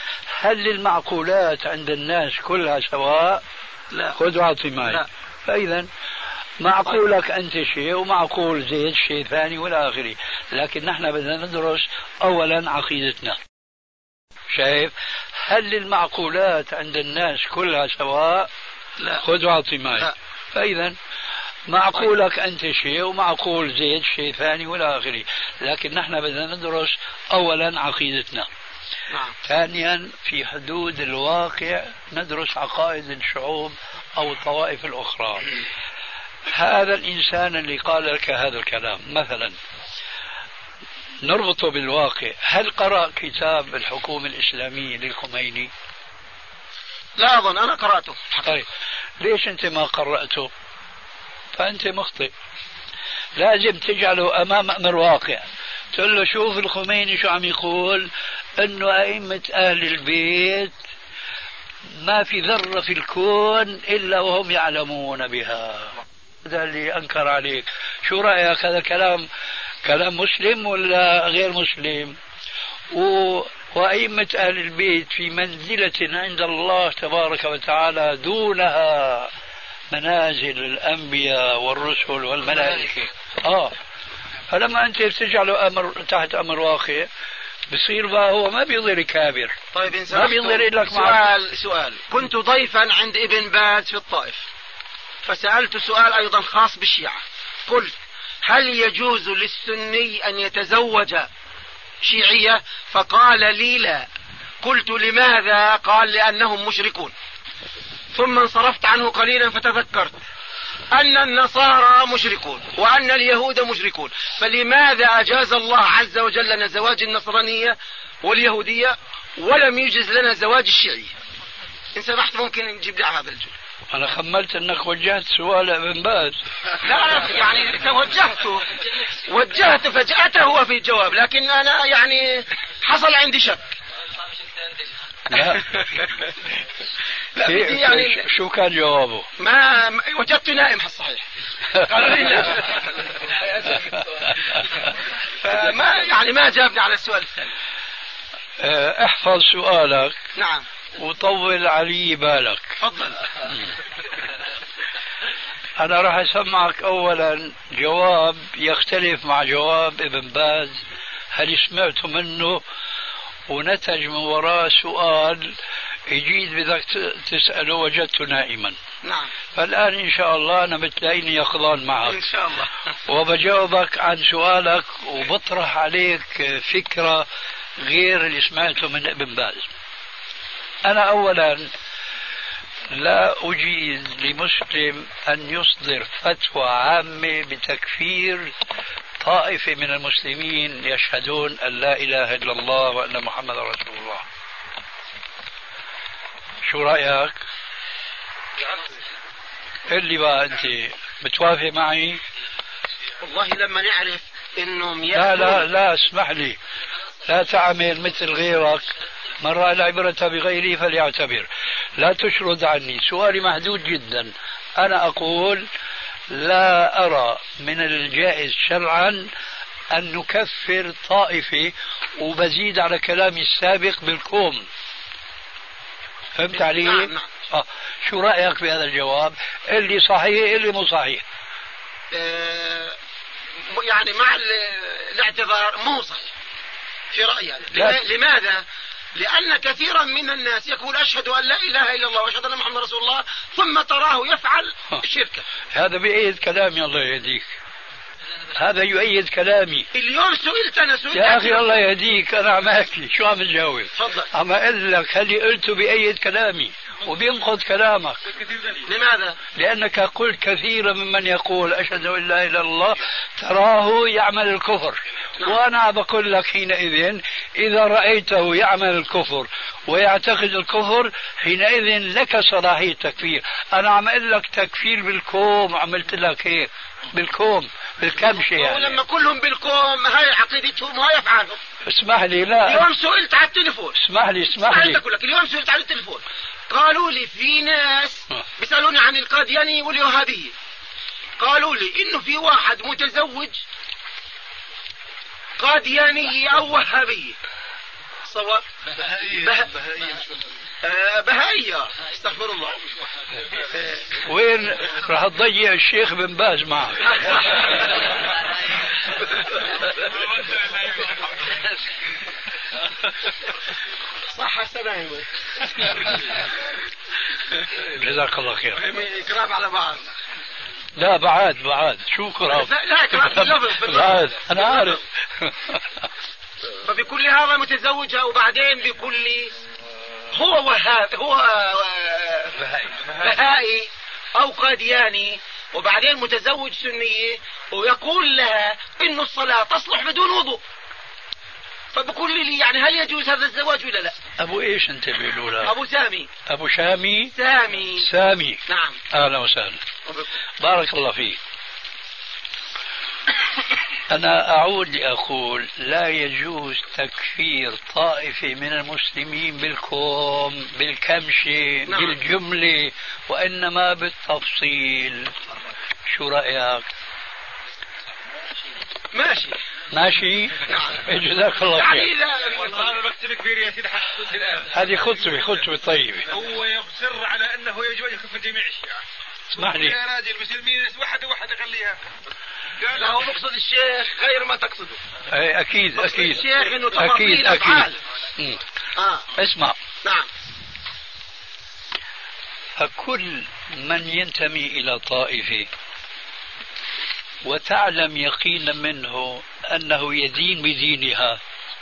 هل المعقولات عند الناس كلها سواء؟ لا. خذ واعطي معي. لا. فإذا معقولك أنت شيء ومعقول زيد شيء ثاني والى آخره، لكن نحن بدنا ندرس أولا عقيدتنا. شايف؟ هل المعقولات عند الناس كلها سواء؟ لا. خذ واعطي معي. لا. فإذا معقولك أنت شيء ومعقول زيد شيء ثاني والى آخره، لكن نحن بدنا ندرس أولا عقيدتنا. نعم. ثانيا في حدود الواقع ندرس عقائد الشعوب أو الطوائف الأخرى. هذا الإنسان اللي قال لك هذا الكلام مثلا نربطه بالواقع، هل قرأ كتاب الحكومة الإسلامية للخميني؟ لا أظن أنا قرأته. طيب ليش أنت ما قرأته؟ فأنت مخطئ. لازم تجعله أمام أمر واقع، تقول له شوف الخميني شو عم يقول، أنه أئمة أهل البيت ما في ذرة في الكون إلا وهم يعلمون بها. هذا اللي أنكر عليك. شو رأيك؟ هذا كلام مسلم ولا غير مسلم؟ وأئمة أهل البيت في منزلة عند الله تبارك وتعالى دونها منازل الأنبياء والرسل والملائكة. فلما أنت بتجعله أمر تحت أمر واقع بصير بقى هو ما بيظهر كابر. طيب ما بيظهر لك سؤال. كنت ضيفا عند ابن باز في الطائف، فسألت سؤال أيضا خاص بالشيعة، قلت هل يجوز للسني أن يتزوج شيعية؟ فقال لي لا. قلت لماذا؟ قال لأنهم مشركون. ثم انصرفت عنه قليلا فتذكرت أن النصارى مشركون وأن اليهود مشركون، فلماذا أجاز الله عز وجل لنا زواج النصرانية واليهودية ولم يجز لنا زواج الشيعية؟ إن سمحت ممكن نجيب لي هذا الجزء. أنا خملت أنك وجهت سؤال ابن باز. لا يعني وجهت فجأته هو في الجواب، لكن أنا يعني حصل عندي شك. لا. يعني شو كان جوابه؟ ما وجدت نائم الصحيح. قال لي لا. فما يعني ما جابني على السؤال الثاني. احفظ سؤالك. نعم. وطول علي بالك. تفضل. أنا راح أسمعك أولا جواب يختلف مع جواب ابن باز، هل سمعت منه؟ ونتج من وراء سؤال يجيد بدك تسأله وجدته نائما. نعم. فالآن إن شاء الله أنا بتلاقيني يقظان معك إن شاء الله. وبجاوبك عن سؤالك وبطرح عليك فكرة غير اللي سمعته من ابن باز. أنا أولا لا أجيز لمسلم أن يصدر فتوى عامة بتكفير طائفة من المسلمين يشهدون أن لا إله إلا الله وأن محمد رسول الله. شو رأيك؟ اللي بقى أنت بتوافق معي؟ والله لما نعرف إنهم لا اسمح لي، لا تعمل مثل غيرك، من رأى العبرة بغيره فليعتبر. لا تشرد عني، سؤالي محدود جدا. أنا أقول لا أرى من الجائز شرعا أن نكفر طائفة، وبزيد على كلامي السابق بالكوم. فهمت علي؟ نعم. شو رأيك بهذا الجواب؟ اللي صحيح اللي مو صحيح. يعني مع الاعتذار مو صحيح في رأيي. لماذا؟ لأن كثيرا من الناس يقول أشهد أن لا إله إلا الله وأشهد أن محمد رسول الله، ثم تراه يفعل شركة. هذا بيأيد كلامي الله يهديك، هذا يؤيد كلامي. اليوم سئلت يا أخي الله يهديك، أنا عم أحكي شو عم تجاوب؟ تفضل. عم أقول لك هل قلته بيأيد كلامي وبينقض كلامك. لماذا؟ لأنك قلت كثيرا ممن يقول أشهد أن لا إله إلا الله تراه يعمل الكفر. وأنا بقول لك حينئذ إذا رأيته يعمل الكفر ويعتقد الكفر حينئذ لك صلاحية تكفير. أنا عم أقول لك تكفير بالكوم، عملت لك هيك بالكوم بالكبشة يعني. ولما كلهم بالكوم هاي عقيدتهم وهاي أفعالهم. اسمح لي، لا اليوم سئلت على التليفون. اسمح لي اليوم سئلت على التليفون، قالوا لي في ناس بيسألوني عن القادياني والوهابية، قالوا لي إنه في واحد متزوج قادياني أو وهابية، الصواب؟ بهائية. استغفر الله. وين راح تضيع الشيخ بن باز معك؟ صح السلام. جزاك الله خير. كراب على بعض. لا بعد شو كراب؟ لا كراب في اللفظ. بعد أنا عارف. فبكل هذا متزوجها وبعدين بكل هو بهائي أو قادياني وبعدين متزوج سنية ويقول لها إنه الصلاة تصلح بدون وضوء. فبكل لي يعني هل يجوز هذا الزواج ولا لا؟ أبو إيش أنت بيقولوا له؟ أبو سامي. أبو شامي. سامي. نعم. أهلا وسهلا. بارك الله فيك. أنا أعود لأقول لا يجوز تكفير طائفة من المسلمين بالكوم بالكمشة. نعم. بالجملة وإنما بالتفصيل. شو رأيك؟ ماشي. جزاك الله خير. يعني لا مكتب كبير يا سيدي هذه خطبة طيبة. هو يصر على أنه يجوز يكفر جميع الشيعة. اسمح لي يا راجل المسلمين واحد خليها. لا هو مقصد الشيخ غير ما تقصده. اي اكيد الشيخ انه تفاصيل افعال. اسمع. نعم. فكل من ينتمي الى طائفة وتعلم يقينا منه انه يدين بدينها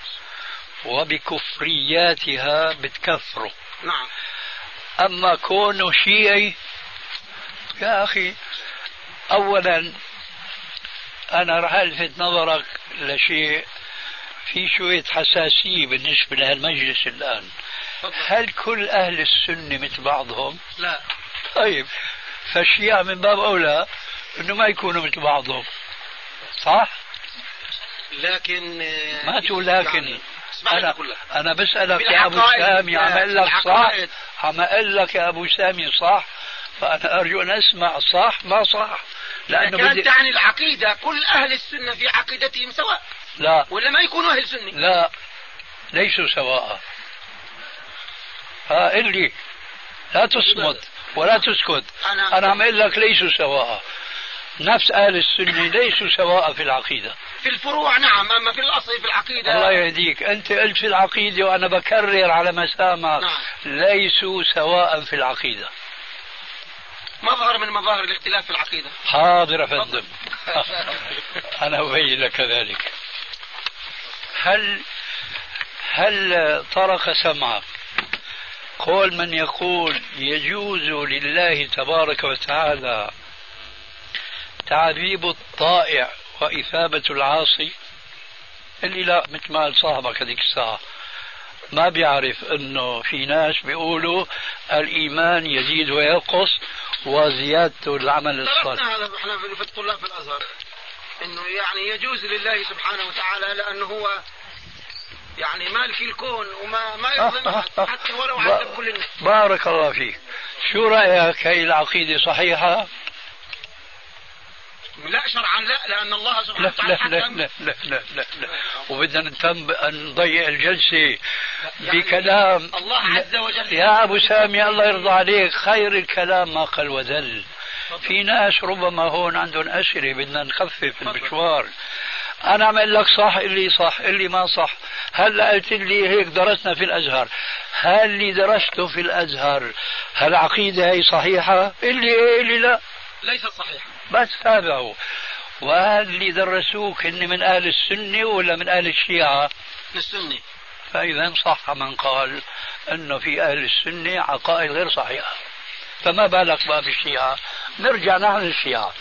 وبكفرياتها بتكفره. نعم. اما كونه شيعي يا اخي، اولا أنا رح ألفت نظرك لشيء في شوية حساسية بالنسبة لهالمجلس الآن. هل كل أهل السنة مثل بعضهم؟ لا. طيب فالشيعة من باب أولى أنه ما يكونوا مثل بعضهم، صح؟ لكن ما تقول لكن يعني أنا بسألك يا أبو سامي، عم أقول لك صح؟ عم أقول لك يا أبو سامي صح؟ فأنا أرجو أن أسمع صح ما صح، لأنه كانت تعني العقيدة كل أهل السنة في عقيدتهم سواء. لا، ولا ما يكونوا أهل سنة. لا ليسوا سواء. اللي لا تصمت ولا تسكت. أنا عم أقول لك ليسوا سواء. نفس أهل السنة ليسوا سواء في العقيدة. في الفروع نعم، أما في الأصل في العقيدة. الله يهديك، أنت قلت في العقيدة وأنا بكرر على مسامعك. نعم. ليسوا سواء في العقيدة. مظهر من مظاهر الاختلاف في العقيدة. حاضر يا فندم. أنا أبين لك ذلك. هل طرق سمعك قول من يقول يجوز لله تبارك وتعالى تعذيب الطائع وإثابة العاصي؟ اللي لا، مثل ما قال صاحبك هذيك الساعة، ما بيعرف انه في ناس بيقولوا الايمان يزيد وينقص وزيادته العمل الصالح. هذا احنا في الطلاب في الازهر انه يعني يجوز لله سبحانه وتعالى لانه هو يعني مالك الكون وما يظلم حتى ولو عذب كل الناس. بارك الله فيك. شو رايك، هي العقيده صحيحه؟ لا شرعا لا، لأن الله سبحانه وتعالى لا لا لا لا لا لا لا. وبدنا نضيع الجلسة بكلام الله عز وجل. يا أبو سامي الله يرضى عليك، خير الكلام ما قل ودل. في ناس ربما هون عندهم أسئلة بدنا نخفف المشوار. أنا عم لك صح اللي صح اللي ما صح. هلا قلت لي هيك درسنا في الأزهر، هل اللي درسته في الأزهر هالعقيدة هي صحيحة؟ اللي لا ليست صحيحة. بس هذا هو. وهل اللي درسوك إن من أهل السنة ولا من أهل الشيعة؟ من السنة. فإذا صح من قال أنه في أهل السنة عقائد غير صحيحة، فما بالك باب الشيعة. نرجع نحن للشيعة،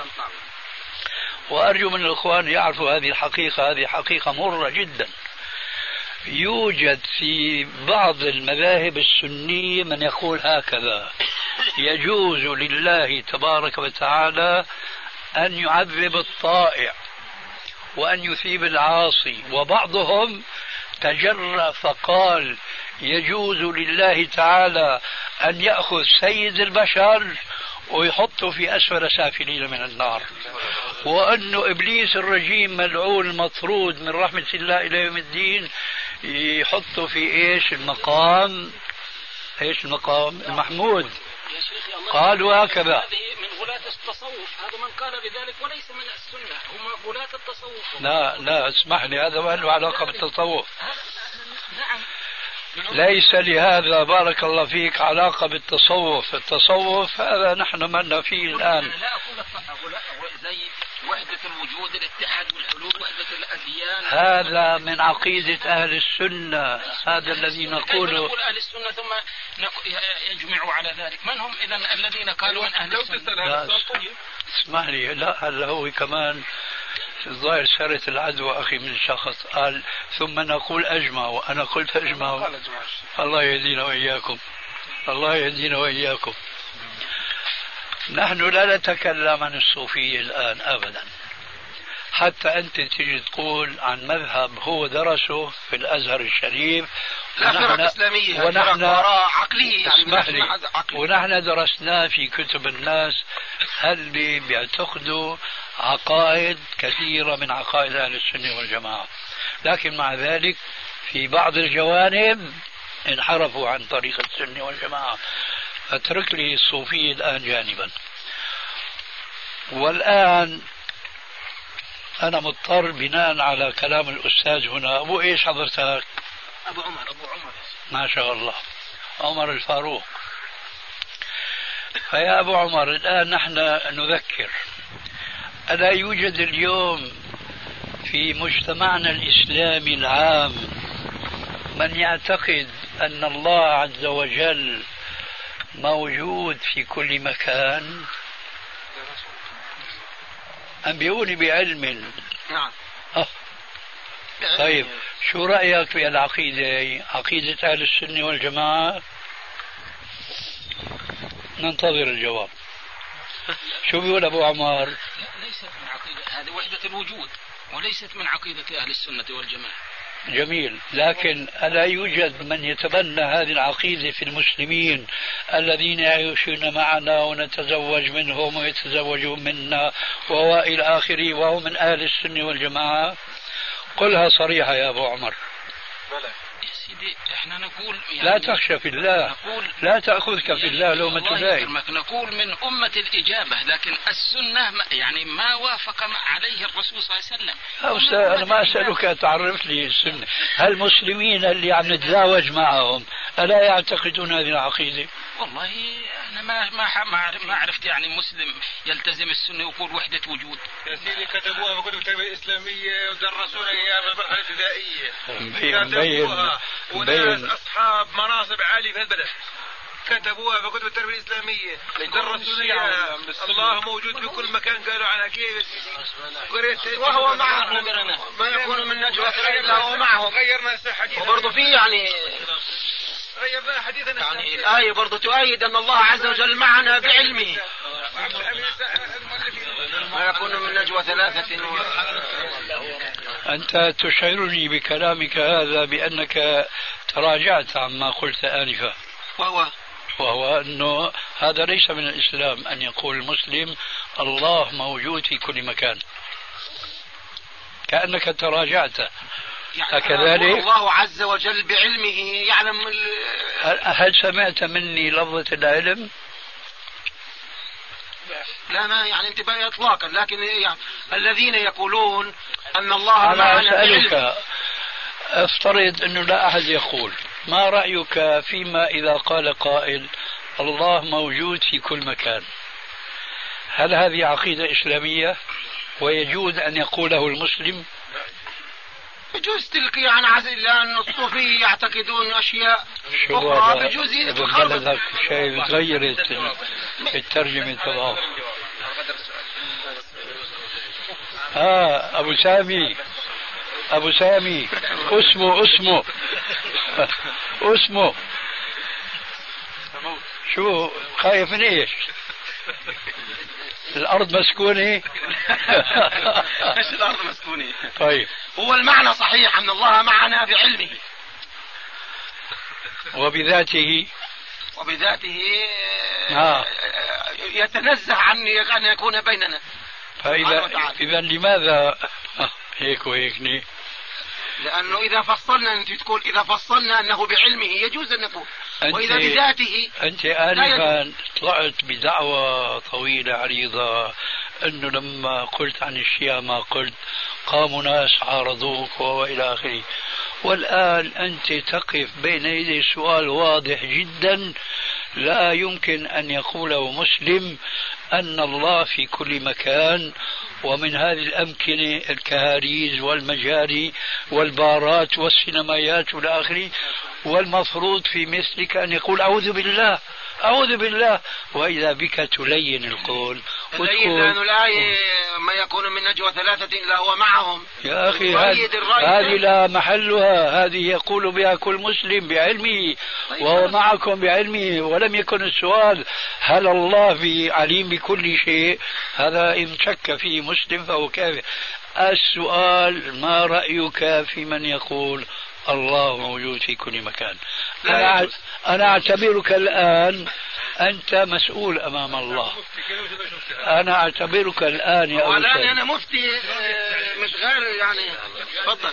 وأرجو من الإخوان يعرفوا هذه الحقيقة. هذه حقيقة مرة جدا. يوجد في بعض المذاهب السنية من يقول هكذا: يجوز لله تبارك وتعالى أن يعذب الطائع وأن يثيب العاصي. وبعضهم تجرأ فقال: يجوز لله تعالى أن يأخذ سيد البشر ويحطه في أسفل سافلين من النار، وأنه إبليس الرجيم ملعون مطرود من رحمة الله إلى يوم الدين يحطوا في إيش المقام، إيش المقام المحمود. قالوا هكذا. هذه من غلاة التصوف، هذا من قال بذلك وليس من السنة، هم غلاة التصوف. لا اسمح لي، هذا ما له علاقة بالتصوف. نعم. ليس لهذا بارك الله فيك علاقة بالتصوف. التصوف هذا نحن منا فيه الآن. لا أقول زي وحدة الوجود، الاتحاد والحلول، وحدة الأديان. هذا من عقيدة أهل السنة، هذا الذي نقوله. نقول أهل السنة ثم يجمعوا على ذلك. من هم إذن الذين قالوا من أهل السنة؟ اسمح لي، لا هذا هو كمان الظاهر سارت العدوى أخي من شخص قال ثم نقول أجمعوا. أنا قلت أجمعوا؟ الله يهدينا وإياكم، الله يهدينا وإياكم. نحن لا نتكلم عن الصوفية الآن أبدا، حتى أنت تجي تقول عن مذهب هو درسه في الأزهر الشريف، لا فرق إسلامية ونحن عقلية يعني ونحن درسناه في كتب الناس اللي بيعتقدوا عقائد كثيرة من عقائد أهل السنة والجماعة، لكن مع ذلك في بعض الجوانب انحرفوا عن طريق السنة والجماعة. اترك لي الصوفية الآن جانبا. والآن أنا مضطر بناء على كلام الأستاذ هنا. أبو إيش حضرتك؟ أبو عمر. ما شاء الله، عمر الفاروق. فيا أبو عمر، الآن نحن نذكر، ألا يوجد اليوم في مجتمعنا الإسلامي العام من يعتقد أن الله عز وجل موجود في كل مكان؟ أنبئوني بعلم. نعم. طيب شو رأيك في العقيدة، عقيدة أهل السنة والجماعة؟ ننتظر الجواب. شو بيقول أبو عمر؟ ليست من عقيدة، هذه وحدة الوجود وليست من عقيدة أهل السنة والجماعة. جميل، لكن ألا يوجد من يتبنى هذه العقيدة في المسلمين الذين يعيشون معنا ونتزوج منهم ويتزوجون منا وإلى آخره وهم من أهل السنة والجماعة؟ قلها صريحة يا أبو عمر. يا سيدي احنا نقول يعني لا تخشى في الله، لا تأخذك في الله لومة لائم. نقول من أمة الإجابة، لكن السنة يعني ما وافق عليه الرسول صلى الله عليه وسلم. أستاذ أنا ما أسألك تعرف لي السنة. المسلمين اللي عم نتزاوج معهم ألا يعتقدون هذه العقيدة؟ والله أنا ما عرفت يعني مسلم يلتزم السنة ويقول وحدة وجود. يا سيدي كتبوها في كتب التربية الإسلامية ودرسونا إياها في المرحلة الابتدائية. وناس أصحاب مناصب عالية في البلد كتبوها في كتب التربية الإسلامية درسونا إياها. الله موجود في كل مكان قالوا عنها كيف وهو معهم، ما يكون من نجوى إلا هو معهم. غيرنا حديث وبرضه في يعني غيرنا حديثنا يعني الآية برضه تؤيد أن الله عز وجل معنا بعلمه. ما يكون من نجوى ثلاثة. أنت تشعرني بكلامك هذا بأنك تراجعت عما قلت آنفا، وهو أنه هذا ليس من الإسلام أن يقول المسلم الله موجود في كل مكان، كأنك تراجعت. أكذلك؟ الله عز وجل بعلمه يعلم. هل سمعت مني لفظة العلم؟ لا ما يعني انتباه إطلاقا، لكن يعني الذين يقولون أن الله أنا أسألك، افترض أنه لا أحد يقول، ما رأيك فيما إذا قال قائل الله موجود في كل مكان؟ هل هذه عقيدة إسلامية ويجوز أن يقوله المسلم؟ بجوز تلك يعني لأن الصوفية يعتقدون أشياء أخرى بجوز يتخلق شيء تغير الترجمة تبعه. أبو سامي اسمه شو خايف من إيش؟ الأرض مسكونة. مش الأرض مسكونة. طيب هو المعنى صحيح أن الله معنا بعلمه وبذاته يتنزه عن أن يكون بيننا. فإذا لماذا هيك وهيكني؟ لأنه إذا فصلنا، أنت تقول إذا فصلنا أنه بعلمه يجوز أن نقول، وإذا بذاته. أنت آنفا طلعت بدعوة طويلة عريضة أنه لما قلت عن الشيعة ما قلت، قاموا ناس عارضوك وإلى آخره، والآن أنت تقف بين يدي سؤال واضح جدا لا يمكن أن يقوله مسلم، أن الله في كل مكان، ومن هذه الأمكنة الكهاريز والمجاري والبارات والسينمايات والى آخره، والمفروض في مثلك أن يقول أعوذ بالله أعوذ بالله، وإذا بك تلين القول لأن الآية ما يكون من نجوى ثلاثة إلا هو معهم. يا أخي هذه لا محلها، هذه يقول بها كل مسلم بعلمه وهو معكم بعلمه، ولم يكن السؤال هل الله عليم بكل شيء، هذا إن شك فيه مسلم فهو كافر. السؤال ما رأيك في من يقول الله موجود في كل مكان؟ أنا أعتبرك الآن أنت مسؤول أمام الله، أنا أعتبرك الآن يا والآن أنا مفتي مش غير يعني. تفضل.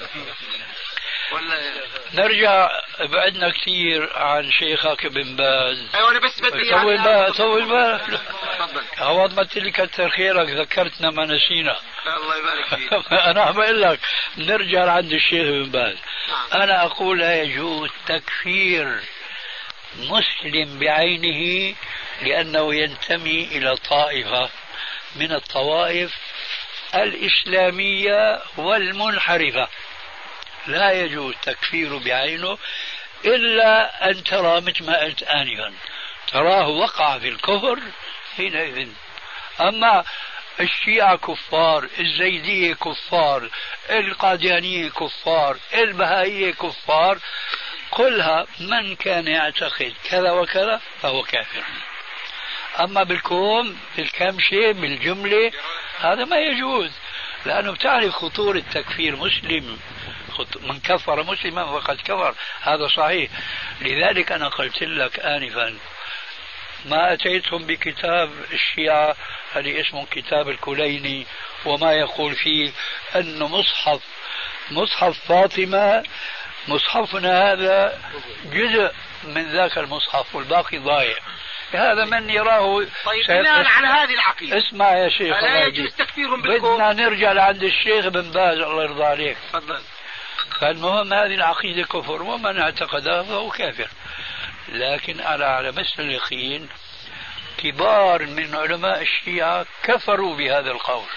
نرجع بعدنا كثير عن شيخك ابن باز. أيوة أنا بس بدي طول بالك عوض ما تلك كتر خيرك، ذكرتنا ما نسينا. الله يبارك فيك. أنا عم بقول لك نرجع عند الشيخ ابن باز. أنا أقول لا يجوز تكفير مسلم بعينه لأنه ينتمي إلى طائفة من الطوائف الإسلامية والمنحرفة، لا يجوز تكفير بعينه إلا أن ترى مثل ما قلت آنفا، تراه وقع في الكفر حينئذ. أما الشيعة كفار، الزيدية كفار، القاديانية كفار، البهائية كفار، كلها من كان يعتقد كذا وكذا فهو كافر. أما بالكوم بالكمشة بالجملة هذا ما يجوز، لأنه بتعرف خطورة تكفير مسلم، من كفر مسلما فقد كفر، هذا صحيح. لذلك أنا قلت لك آنفا ما أتيتهم بكتاب الشيعة هذه اسمه كتاب الكليني، وما يقول فيه أن مصحف فاطمة مصحفنا هذا جزء من ذاك المصحف والباقي ضايع. هذا من يراه. طيب بناء على هذه العقيدة اسمع يا شيخ، لا يجوز تكفيرهم بالكفر. بدنا نرجع لعند الشيخ بن باز الله يرضى عليك. تفضل. فالمهم هذه العقيدة كفر، ومن اعتقدها فهو كافر. لكن على مثل اليقين كبار من علماء الشيعة كفروا بهذا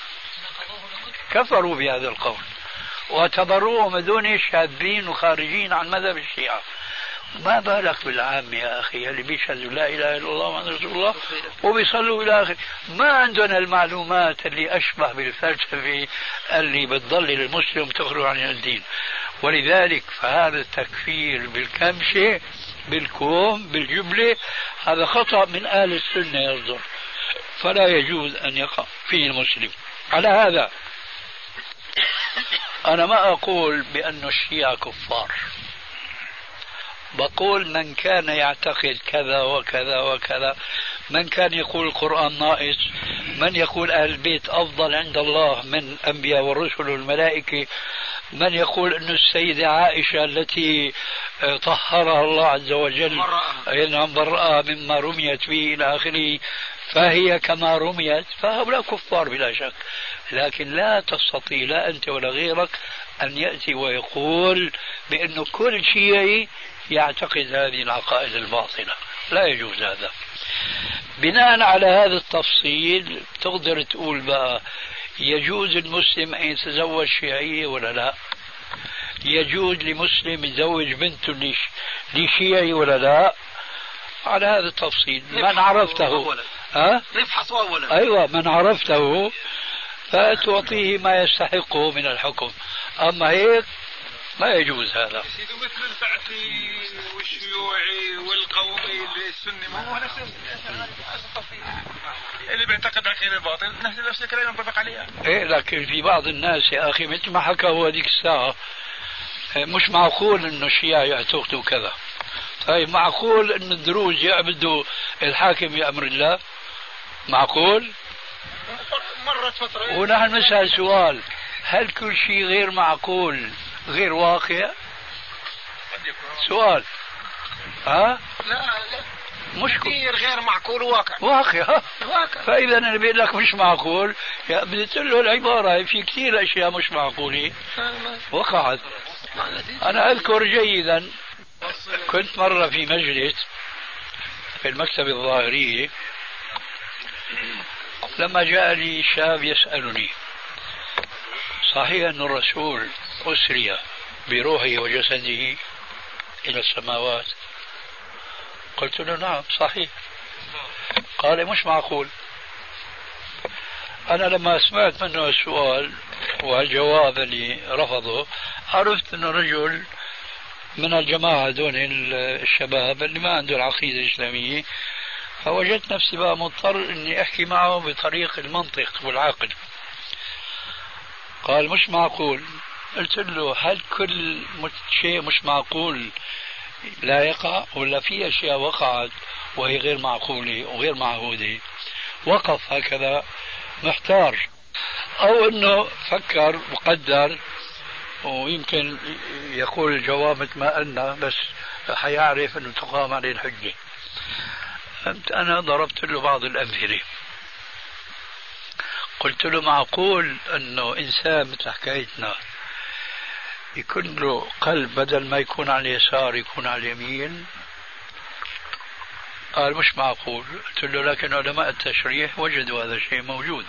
القول واعتبروهم هذول شاذين وخارجين عن مذهب الشيعة. ما بالك بالعام يا أخي اللي بيشهدوا لا إله إلا الله محمد رسول الله وبيصلوا إلى آخره، ما عندنا المعلومات اللي أشبه بالفلسفة اللي بتضل المسلم تخرج عن الدين. ولذلك فهذا التكفير بالكمشة بالكوم بالجبلة هذا خطأ من أهل السنة يصدر، فلا يجوز أن يقع فيه المسلم. على هذا أنا ما أقول بأن الشيعة كفار، بقول من كان يعتقد كذا وكذا وكذا، من كان يقول القرآن ناقص، من يقول أهل البيت أفضل عند الله من الأنبياء والرسل والملائكة، من يقول أن السيدة عائشة التي طهرها الله عز وجل برأها مما رميت به إلى آخره فهي كما رميت، فهؤلاء كفار بلا شك. لكن لا تستطيع لا أنت ولا غيرك أن يأتي ويقول بأنه كل شيء يعتقد هذه العقائد الباطلة، لا يجوز هذا. بناء على هذا التفصيل تقدر تقول بقى يجوز المسلم أن يتزوج شيعية ولا لا؟ يجوز لمسلم يزوج بنته لشيعي ولا لا؟ على هذا التفصيل من عرفته نفحص أولا. أيوة من عرفته فتعطيه ما يستحقه من الحكم، أما هيك ما يجوز هذا. مثل البعثي والشيوعي والقومي السني ما هو نفس اللي بيعتقد عقيدة باطل نفس الكلام ينطبق عليها. إيه لكن في بعض الناس يا أخي مثل ما حكى هو هذيك الساعة مش معقول إنه الشيعة يعتقدوا كذا. طيب معقول إن الدروز يعبدوا الحاكم بأمر الله؟ معقول؟ مرت فترة ونحن نسأل سؤال، هل كل شيء غير معقول غير واقع؟ سؤال. ها؟ لا مش كثير غير معقول وواقع. واقع. واقع. فإذا أنا بقول لك مش معقول، بديت له العبارة في كثير أشياء مش معقولة وقعت. أنا أذكر جيدا كنت مرة في مجلس في المكتبة الظاهرية، لما جاء لي شاب يسألني: صحيح أن الرسول أسري بروحه وجسده إلى السماوات؟ قلت له: نعم صحيح. قال: مش معقول. أنا لما سمعت منه السؤال والجواب اللي رفضه عرفت أنه رجل من الجماعة دون الشباب اللي ما عنده العقيدة الإسلامية، فوجدت نفسي بقى مضطر أني أحكي معه بطريق المنطق والعقل. قال: مش معقول. قلت له: هل كل شيء مش معقول لا يقع، ولا في أشياء وقعت وهي غير معقولة وغير معهودة؟ وقف هكذا محتار، أو أنه فكر وقدر ويمكن يقول الجواب مثل ما قلنا، بس حيعرف أنه تقام عليه الحجة. أنا ضربت له بعض الأمثلة، قلت له: معقول أنه إنسان مثل حكايتنا يكون له قلب بدل ما يكون على اليسار يكون على اليمين؟ قال: مش معقول. قلت له: لكن علماء التشريح وجدوا هذا الشيء موجود.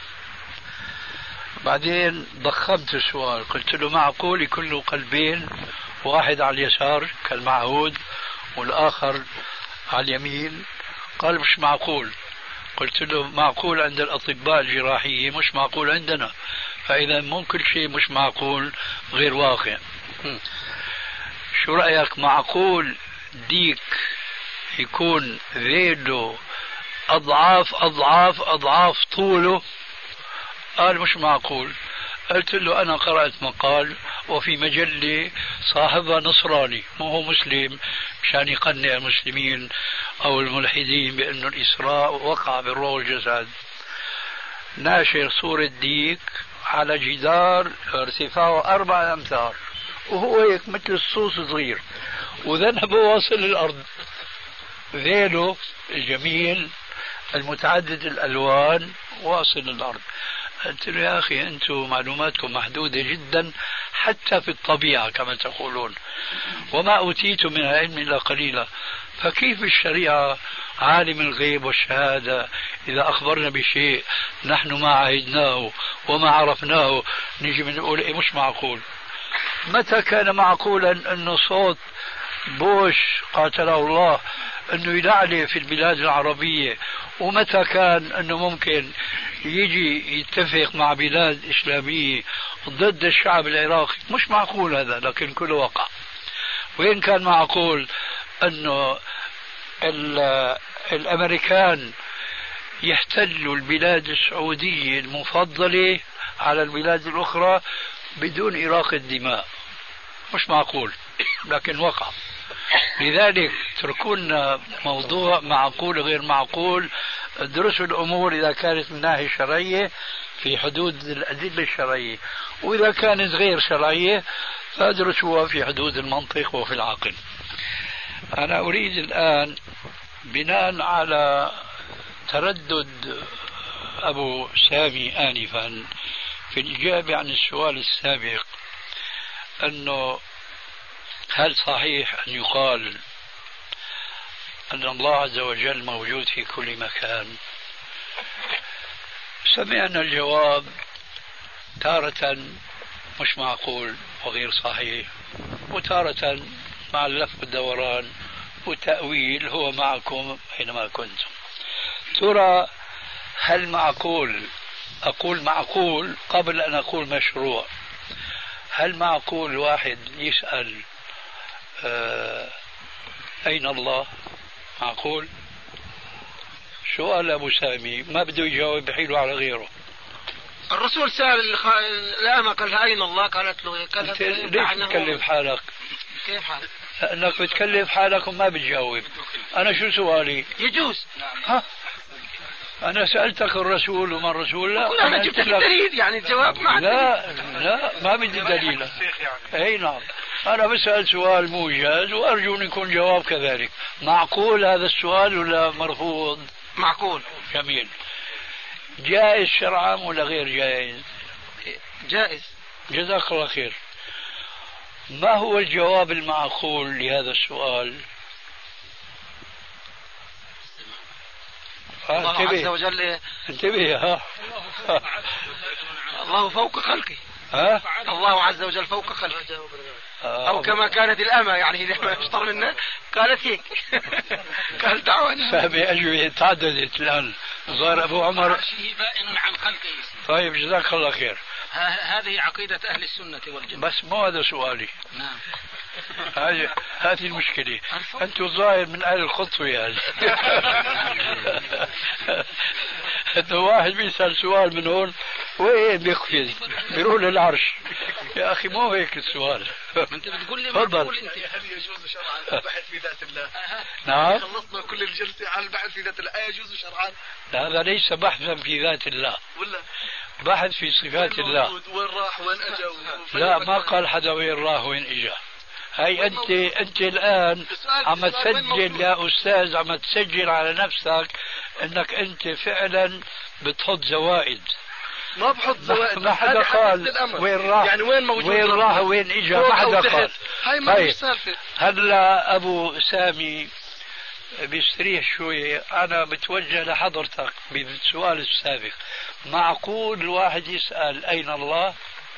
بعدين ضخمت السؤال، قلت له: معقول يكون له قلبين، واحد على اليسار كالمعهود والآخر على اليمين؟ قال: مش معقول. قلت له: معقول عند الأطباء الجراحية، مش معقول عندنا. فإذا مو كل شيء مش معقول غير واقع. شو رأيك؟ معقول ديك يكون ذيله أضعاف أضعاف أضعاف طوله؟ قال: مش معقول. قلت له: أنا قرأت مقال وفي مجلة صاحبها نصراني مو هو مسلم مشان يقنع المسلمين أو الملحدين بأن الإسراء وقع بالروح والجسد، ناشر صورة ديك على جدار ارتفاعه 4 أمتار، وهو هيك مثل الصوص صغير، وذنبه واصل للأرض، ذيله الجميل المتعدد الألوان واصل للأرض. قلت له: يا أخي أنتم معلوماتكم محدودة جدا حتى في الطبيعة كما تقولون، وما أوتيتم من العلم إلا قليلا، فكيف الشريعة عالم الغيب والشهادة إذا أخبرنا بشيء نحن ما عهدناه وما عرفناه نجي بنقول إيه مش معقول؟ متى كان معقولا أنه صوت بوش قاتله الله أنه يلعلي في البلاد العربية، ومتى كان أنه ممكن يجي يتفق مع بلاد إسلامية ضد الشعب العراقي؟ مش معقول هذا، لكن كله وقع. وين كان معقول أنه الأمريكان يحتلوا البلاد السعودية المفضلة على البلاد الأخرى بدون إراقة دماء؟ مش معقول، لكن وقع. لذلك تركونا موضوع معقول غير معقول، ادرسوا الأمور إذا كانت من ناحية شرعية في حدود الأدلة الشرعية، وإذا كانت غير شرعية فادرسوها في حدود المنطق وفي العقل. أنا أريد الآن بناء على تردد أبو سامي آنفا في الإجابة عن السؤال السابق، أنه هل صحيح أن يقال أن الله عز وجل موجود في كل مكان؟ سمعنا الجواب تارة مش معقول وغير صحيح، وتارة مع اللف والدوران وتأويل هو معكم حينما كنتم. ترى هل معقول، أقول معقول قبل أن أقول مشروع، هل معقول واحد يسأل أين الله؟ معقول؟ شو قال أبو سامي؟ ما بده يجاوب بحيله على غيره. الرسول سأل الأمة قال أين الله؟ قالت له ليش تكلف حالك؟ كيف حالك؟ لأنك بتكلف حالك وما بتجاوب. أنا شو سؤالي؟ يجوز. ها؟ أنا سألتك الرسول وما الرسول؟ لا أنا جبت لك دليل، يعني الجواب مع لا ما بدي دليل. أي نعم، أنا بسأل سؤال موجز وأرجو أن يكون جواب كذلك. معقول هذا السؤال ولا مرفوض؟ معقول. جميل. جائز شرعا ولا غير جائز؟ جائز. جزاك الله خير. ما هو الجواب المعقول لهذا السؤال؟ الله عز وجل انتبه. الله فوق خلقه. الله عز وجل فوق خلقه. أو كما كانت الأمة، يعني إذا اشتر منا قالت هيك. قال دعونا. فهمي أجوبة تعددت الآن. ظهر أبو عمر بائن عن خلقه. طيب جزاك الله خير. هذه عقيدة أهل السنة والجماعة. بس مو هذا سؤالي. نعم. هذه المشكلة. أنتم الظاهر من أهل الخطوة يعني. أنه واحد بيسأل سؤال من هون وين بيقفز بيروح للعرش. يا أخي مو هيك السؤال. أنت بتقول لي تفضل. هل يجوز شرعا البحث في ذات الله؟ نعم. خلصنا كل الجلسة على البحث في ذات الله، يجوز شرعا؟ هذا ليس بحثا في ذات الله، ولا بحث في صفات الله. وين راح وين اجى؟ لا ما قال حدا وين راح وين اجى. هاي انت الان عم تسجل يا استاذ، عم تسجل على نفسك انك انت فعلا بتحط زوائد. ما بحط زوائد. ما حدا قال وين راح، يعني وين موجود، وين راح وين اجى، ما حدا قال. هاي ما هي سالفه. هلا ابو سامي بيستريح شوي. أنا بتوجه لحضرتك بالسؤال السابق. معقول الواحد يسأل أين الله؟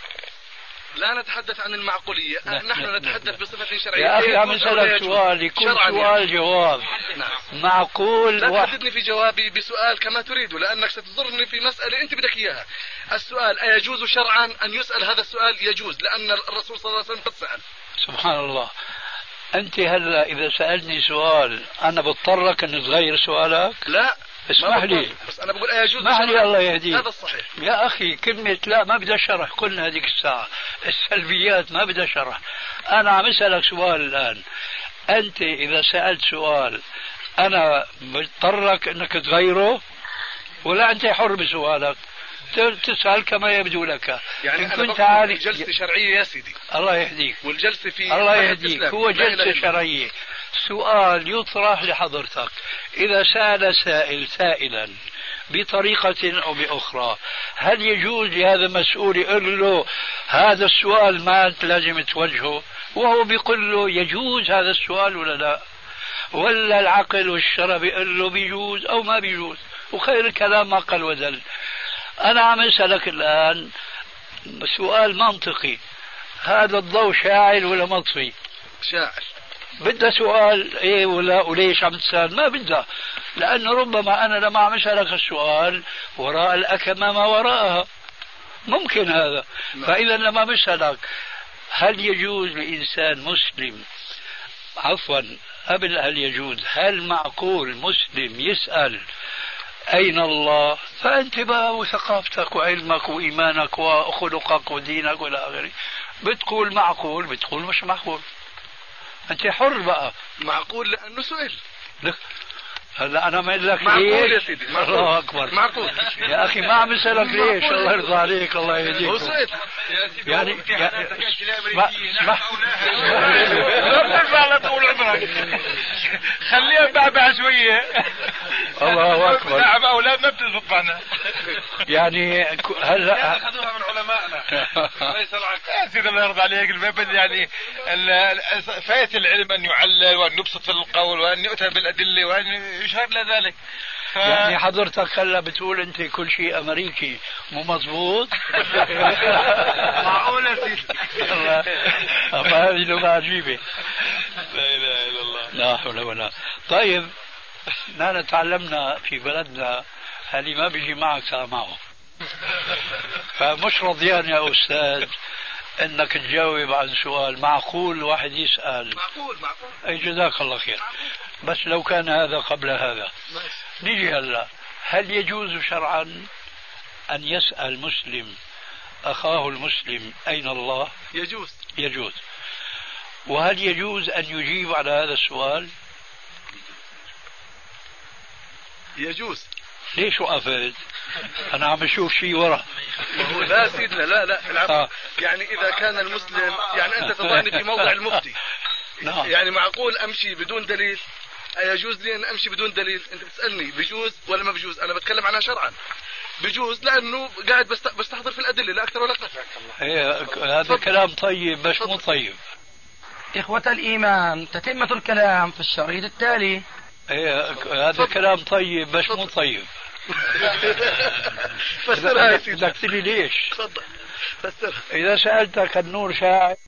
لا نتحدث عن المعقولية، نحن نتحدث بصفة شرعية. يا أخي عم أسألك سؤال، يكون سؤال جواب. نعم. معقول لا تحددني في جوابي بسؤال كما تريد، لأنك ستضرني في مسألة أنت بدك إياها. السؤال أيجوز شرعا أن يسأل هذا السؤال؟ يجوز، لأن الرسول صلى الله عليه وسلم قد سأل. سبحان الله. أنت هلا إذا سألني سؤال أنا بضطرك أن تغير سؤالك؟ لا اسمح لي، بس أنا بقول أيجوز اسمح لي الله يهديك. هذا الصحيح يا أخي. كلمة لا ما بدها شرح، قلنا هذيك الساعة السلبيات ما بدها شرح. أنا عم أسألك سؤال الآن. أنت إذا سألت سؤال أنا بضطرك أنك تغيره ولا أنت حر بسؤالك؟ تسأل كما يبدو لك. يعني إن أنا كنت عارف جلسة شرعية يا سيدي. الله يهديك. والجلسة في الله يهديك. هو جلسة شرعية. سؤال يطرح لحضرتك. إذا سأل سائلا بطريقة أو بأخرى، هل يجوز لهذا المسؤول يقول له هذا السؤال ما أنت لازم توجهه، وهو بيقول له يجوز هذا السؤال ولا لا؟ ولا العقل والشرع بيقول له بيجوز أو ما بيجوز؟ وخير الكلام ما قل وزل. أنا عم أسألك الآن سؤال منطقي. هذا الضوء شاعل ولا مطفي؟ شاعل. بدها سؤال ايه ولا وليش عم تسأل؟ ما بدها، لأنه ربما أنا لما عم أسألك السؤال وراء الأكمة ما وراءها، ممكن هذا. فإذا لما بسألك هل يجوز لإنسان مسلم، عفوا قبل هل يجوز، هل معقول مسلم يسأل أين الله؟ فأنت بقى وثقافتك وعلمك وإيمانك وخلقك ودينك وإلى آخره بتقول معقول، بتقول مش معقول. أنت حر بقى. معقول لأنه سئل. هلا أنا ما أقول لك معقول ليش. يا سيدي. الله أكبر. معقول يا أخي ما عم أسألك ليش. الله يرضى عليك. الله يهديك. هو سئل. يعني لا ترجع على طول عمرك، خليها بعبع شوية. الله أكبر. لعب أولاد ما بتزبط معنا. يعني هلا أخذوها من علمائنا. ليس العكس. يا سيدي الله يرضى عليك. الباب يعني فاية العلم أن يعلل وأن يبسط في القول وأن يؤتى بالأدلة وأن يشهد لذلك. يعني حضرتك هلا بتقول أنت كل شيء أمريكي مو مضبوط؟ معقولة سيدي. هذه لغة عجيبة. لا إله إلا الله. لا حول ولا. طيب نحن تعلمنا في بلدنا اللي ما بيجي معك ساعة معه. فمش رضيان يا أستاذ انك تجاوب عن سؤال معقول واحد يسأل. معقول. اي جزاك الله خير. بس لو كان هذا قبل هذا نيجي هلا. هل يجوز شرعا ان يسأل مسلم اخاه المسلم اين الله؟ يجوز. وهل يجوز ان يجيب على هذا السؤال؟ يجوز. ليش وقفت؟ أنا عم أشوف شيء ورا. لا سيدنا لا العفو. يعني إذا كان المسلم، يعني أنت تضعني في موضع المفتي. نعم. يعني معقول أمشي بدون دليل؟ يجوز لي أن أمشي بدون دليل؟ أنت بتسألني بجوز ولا ما بجوز؟ أنا بتكلم عنها شرعا. بجوز لأنه قاعد بستحضر في الأدلة لا أكثر ولا أقل. هذا كلام طيب بس مو طيب. إخوة الإيمان، تتمة الكلام في الشريط التالي. هذا كلام طيب بس مو طيب. فسرها يا سيدي. بدك تقول لي ليش؟ تفضل فسرها. إذا سألتك النور شاعر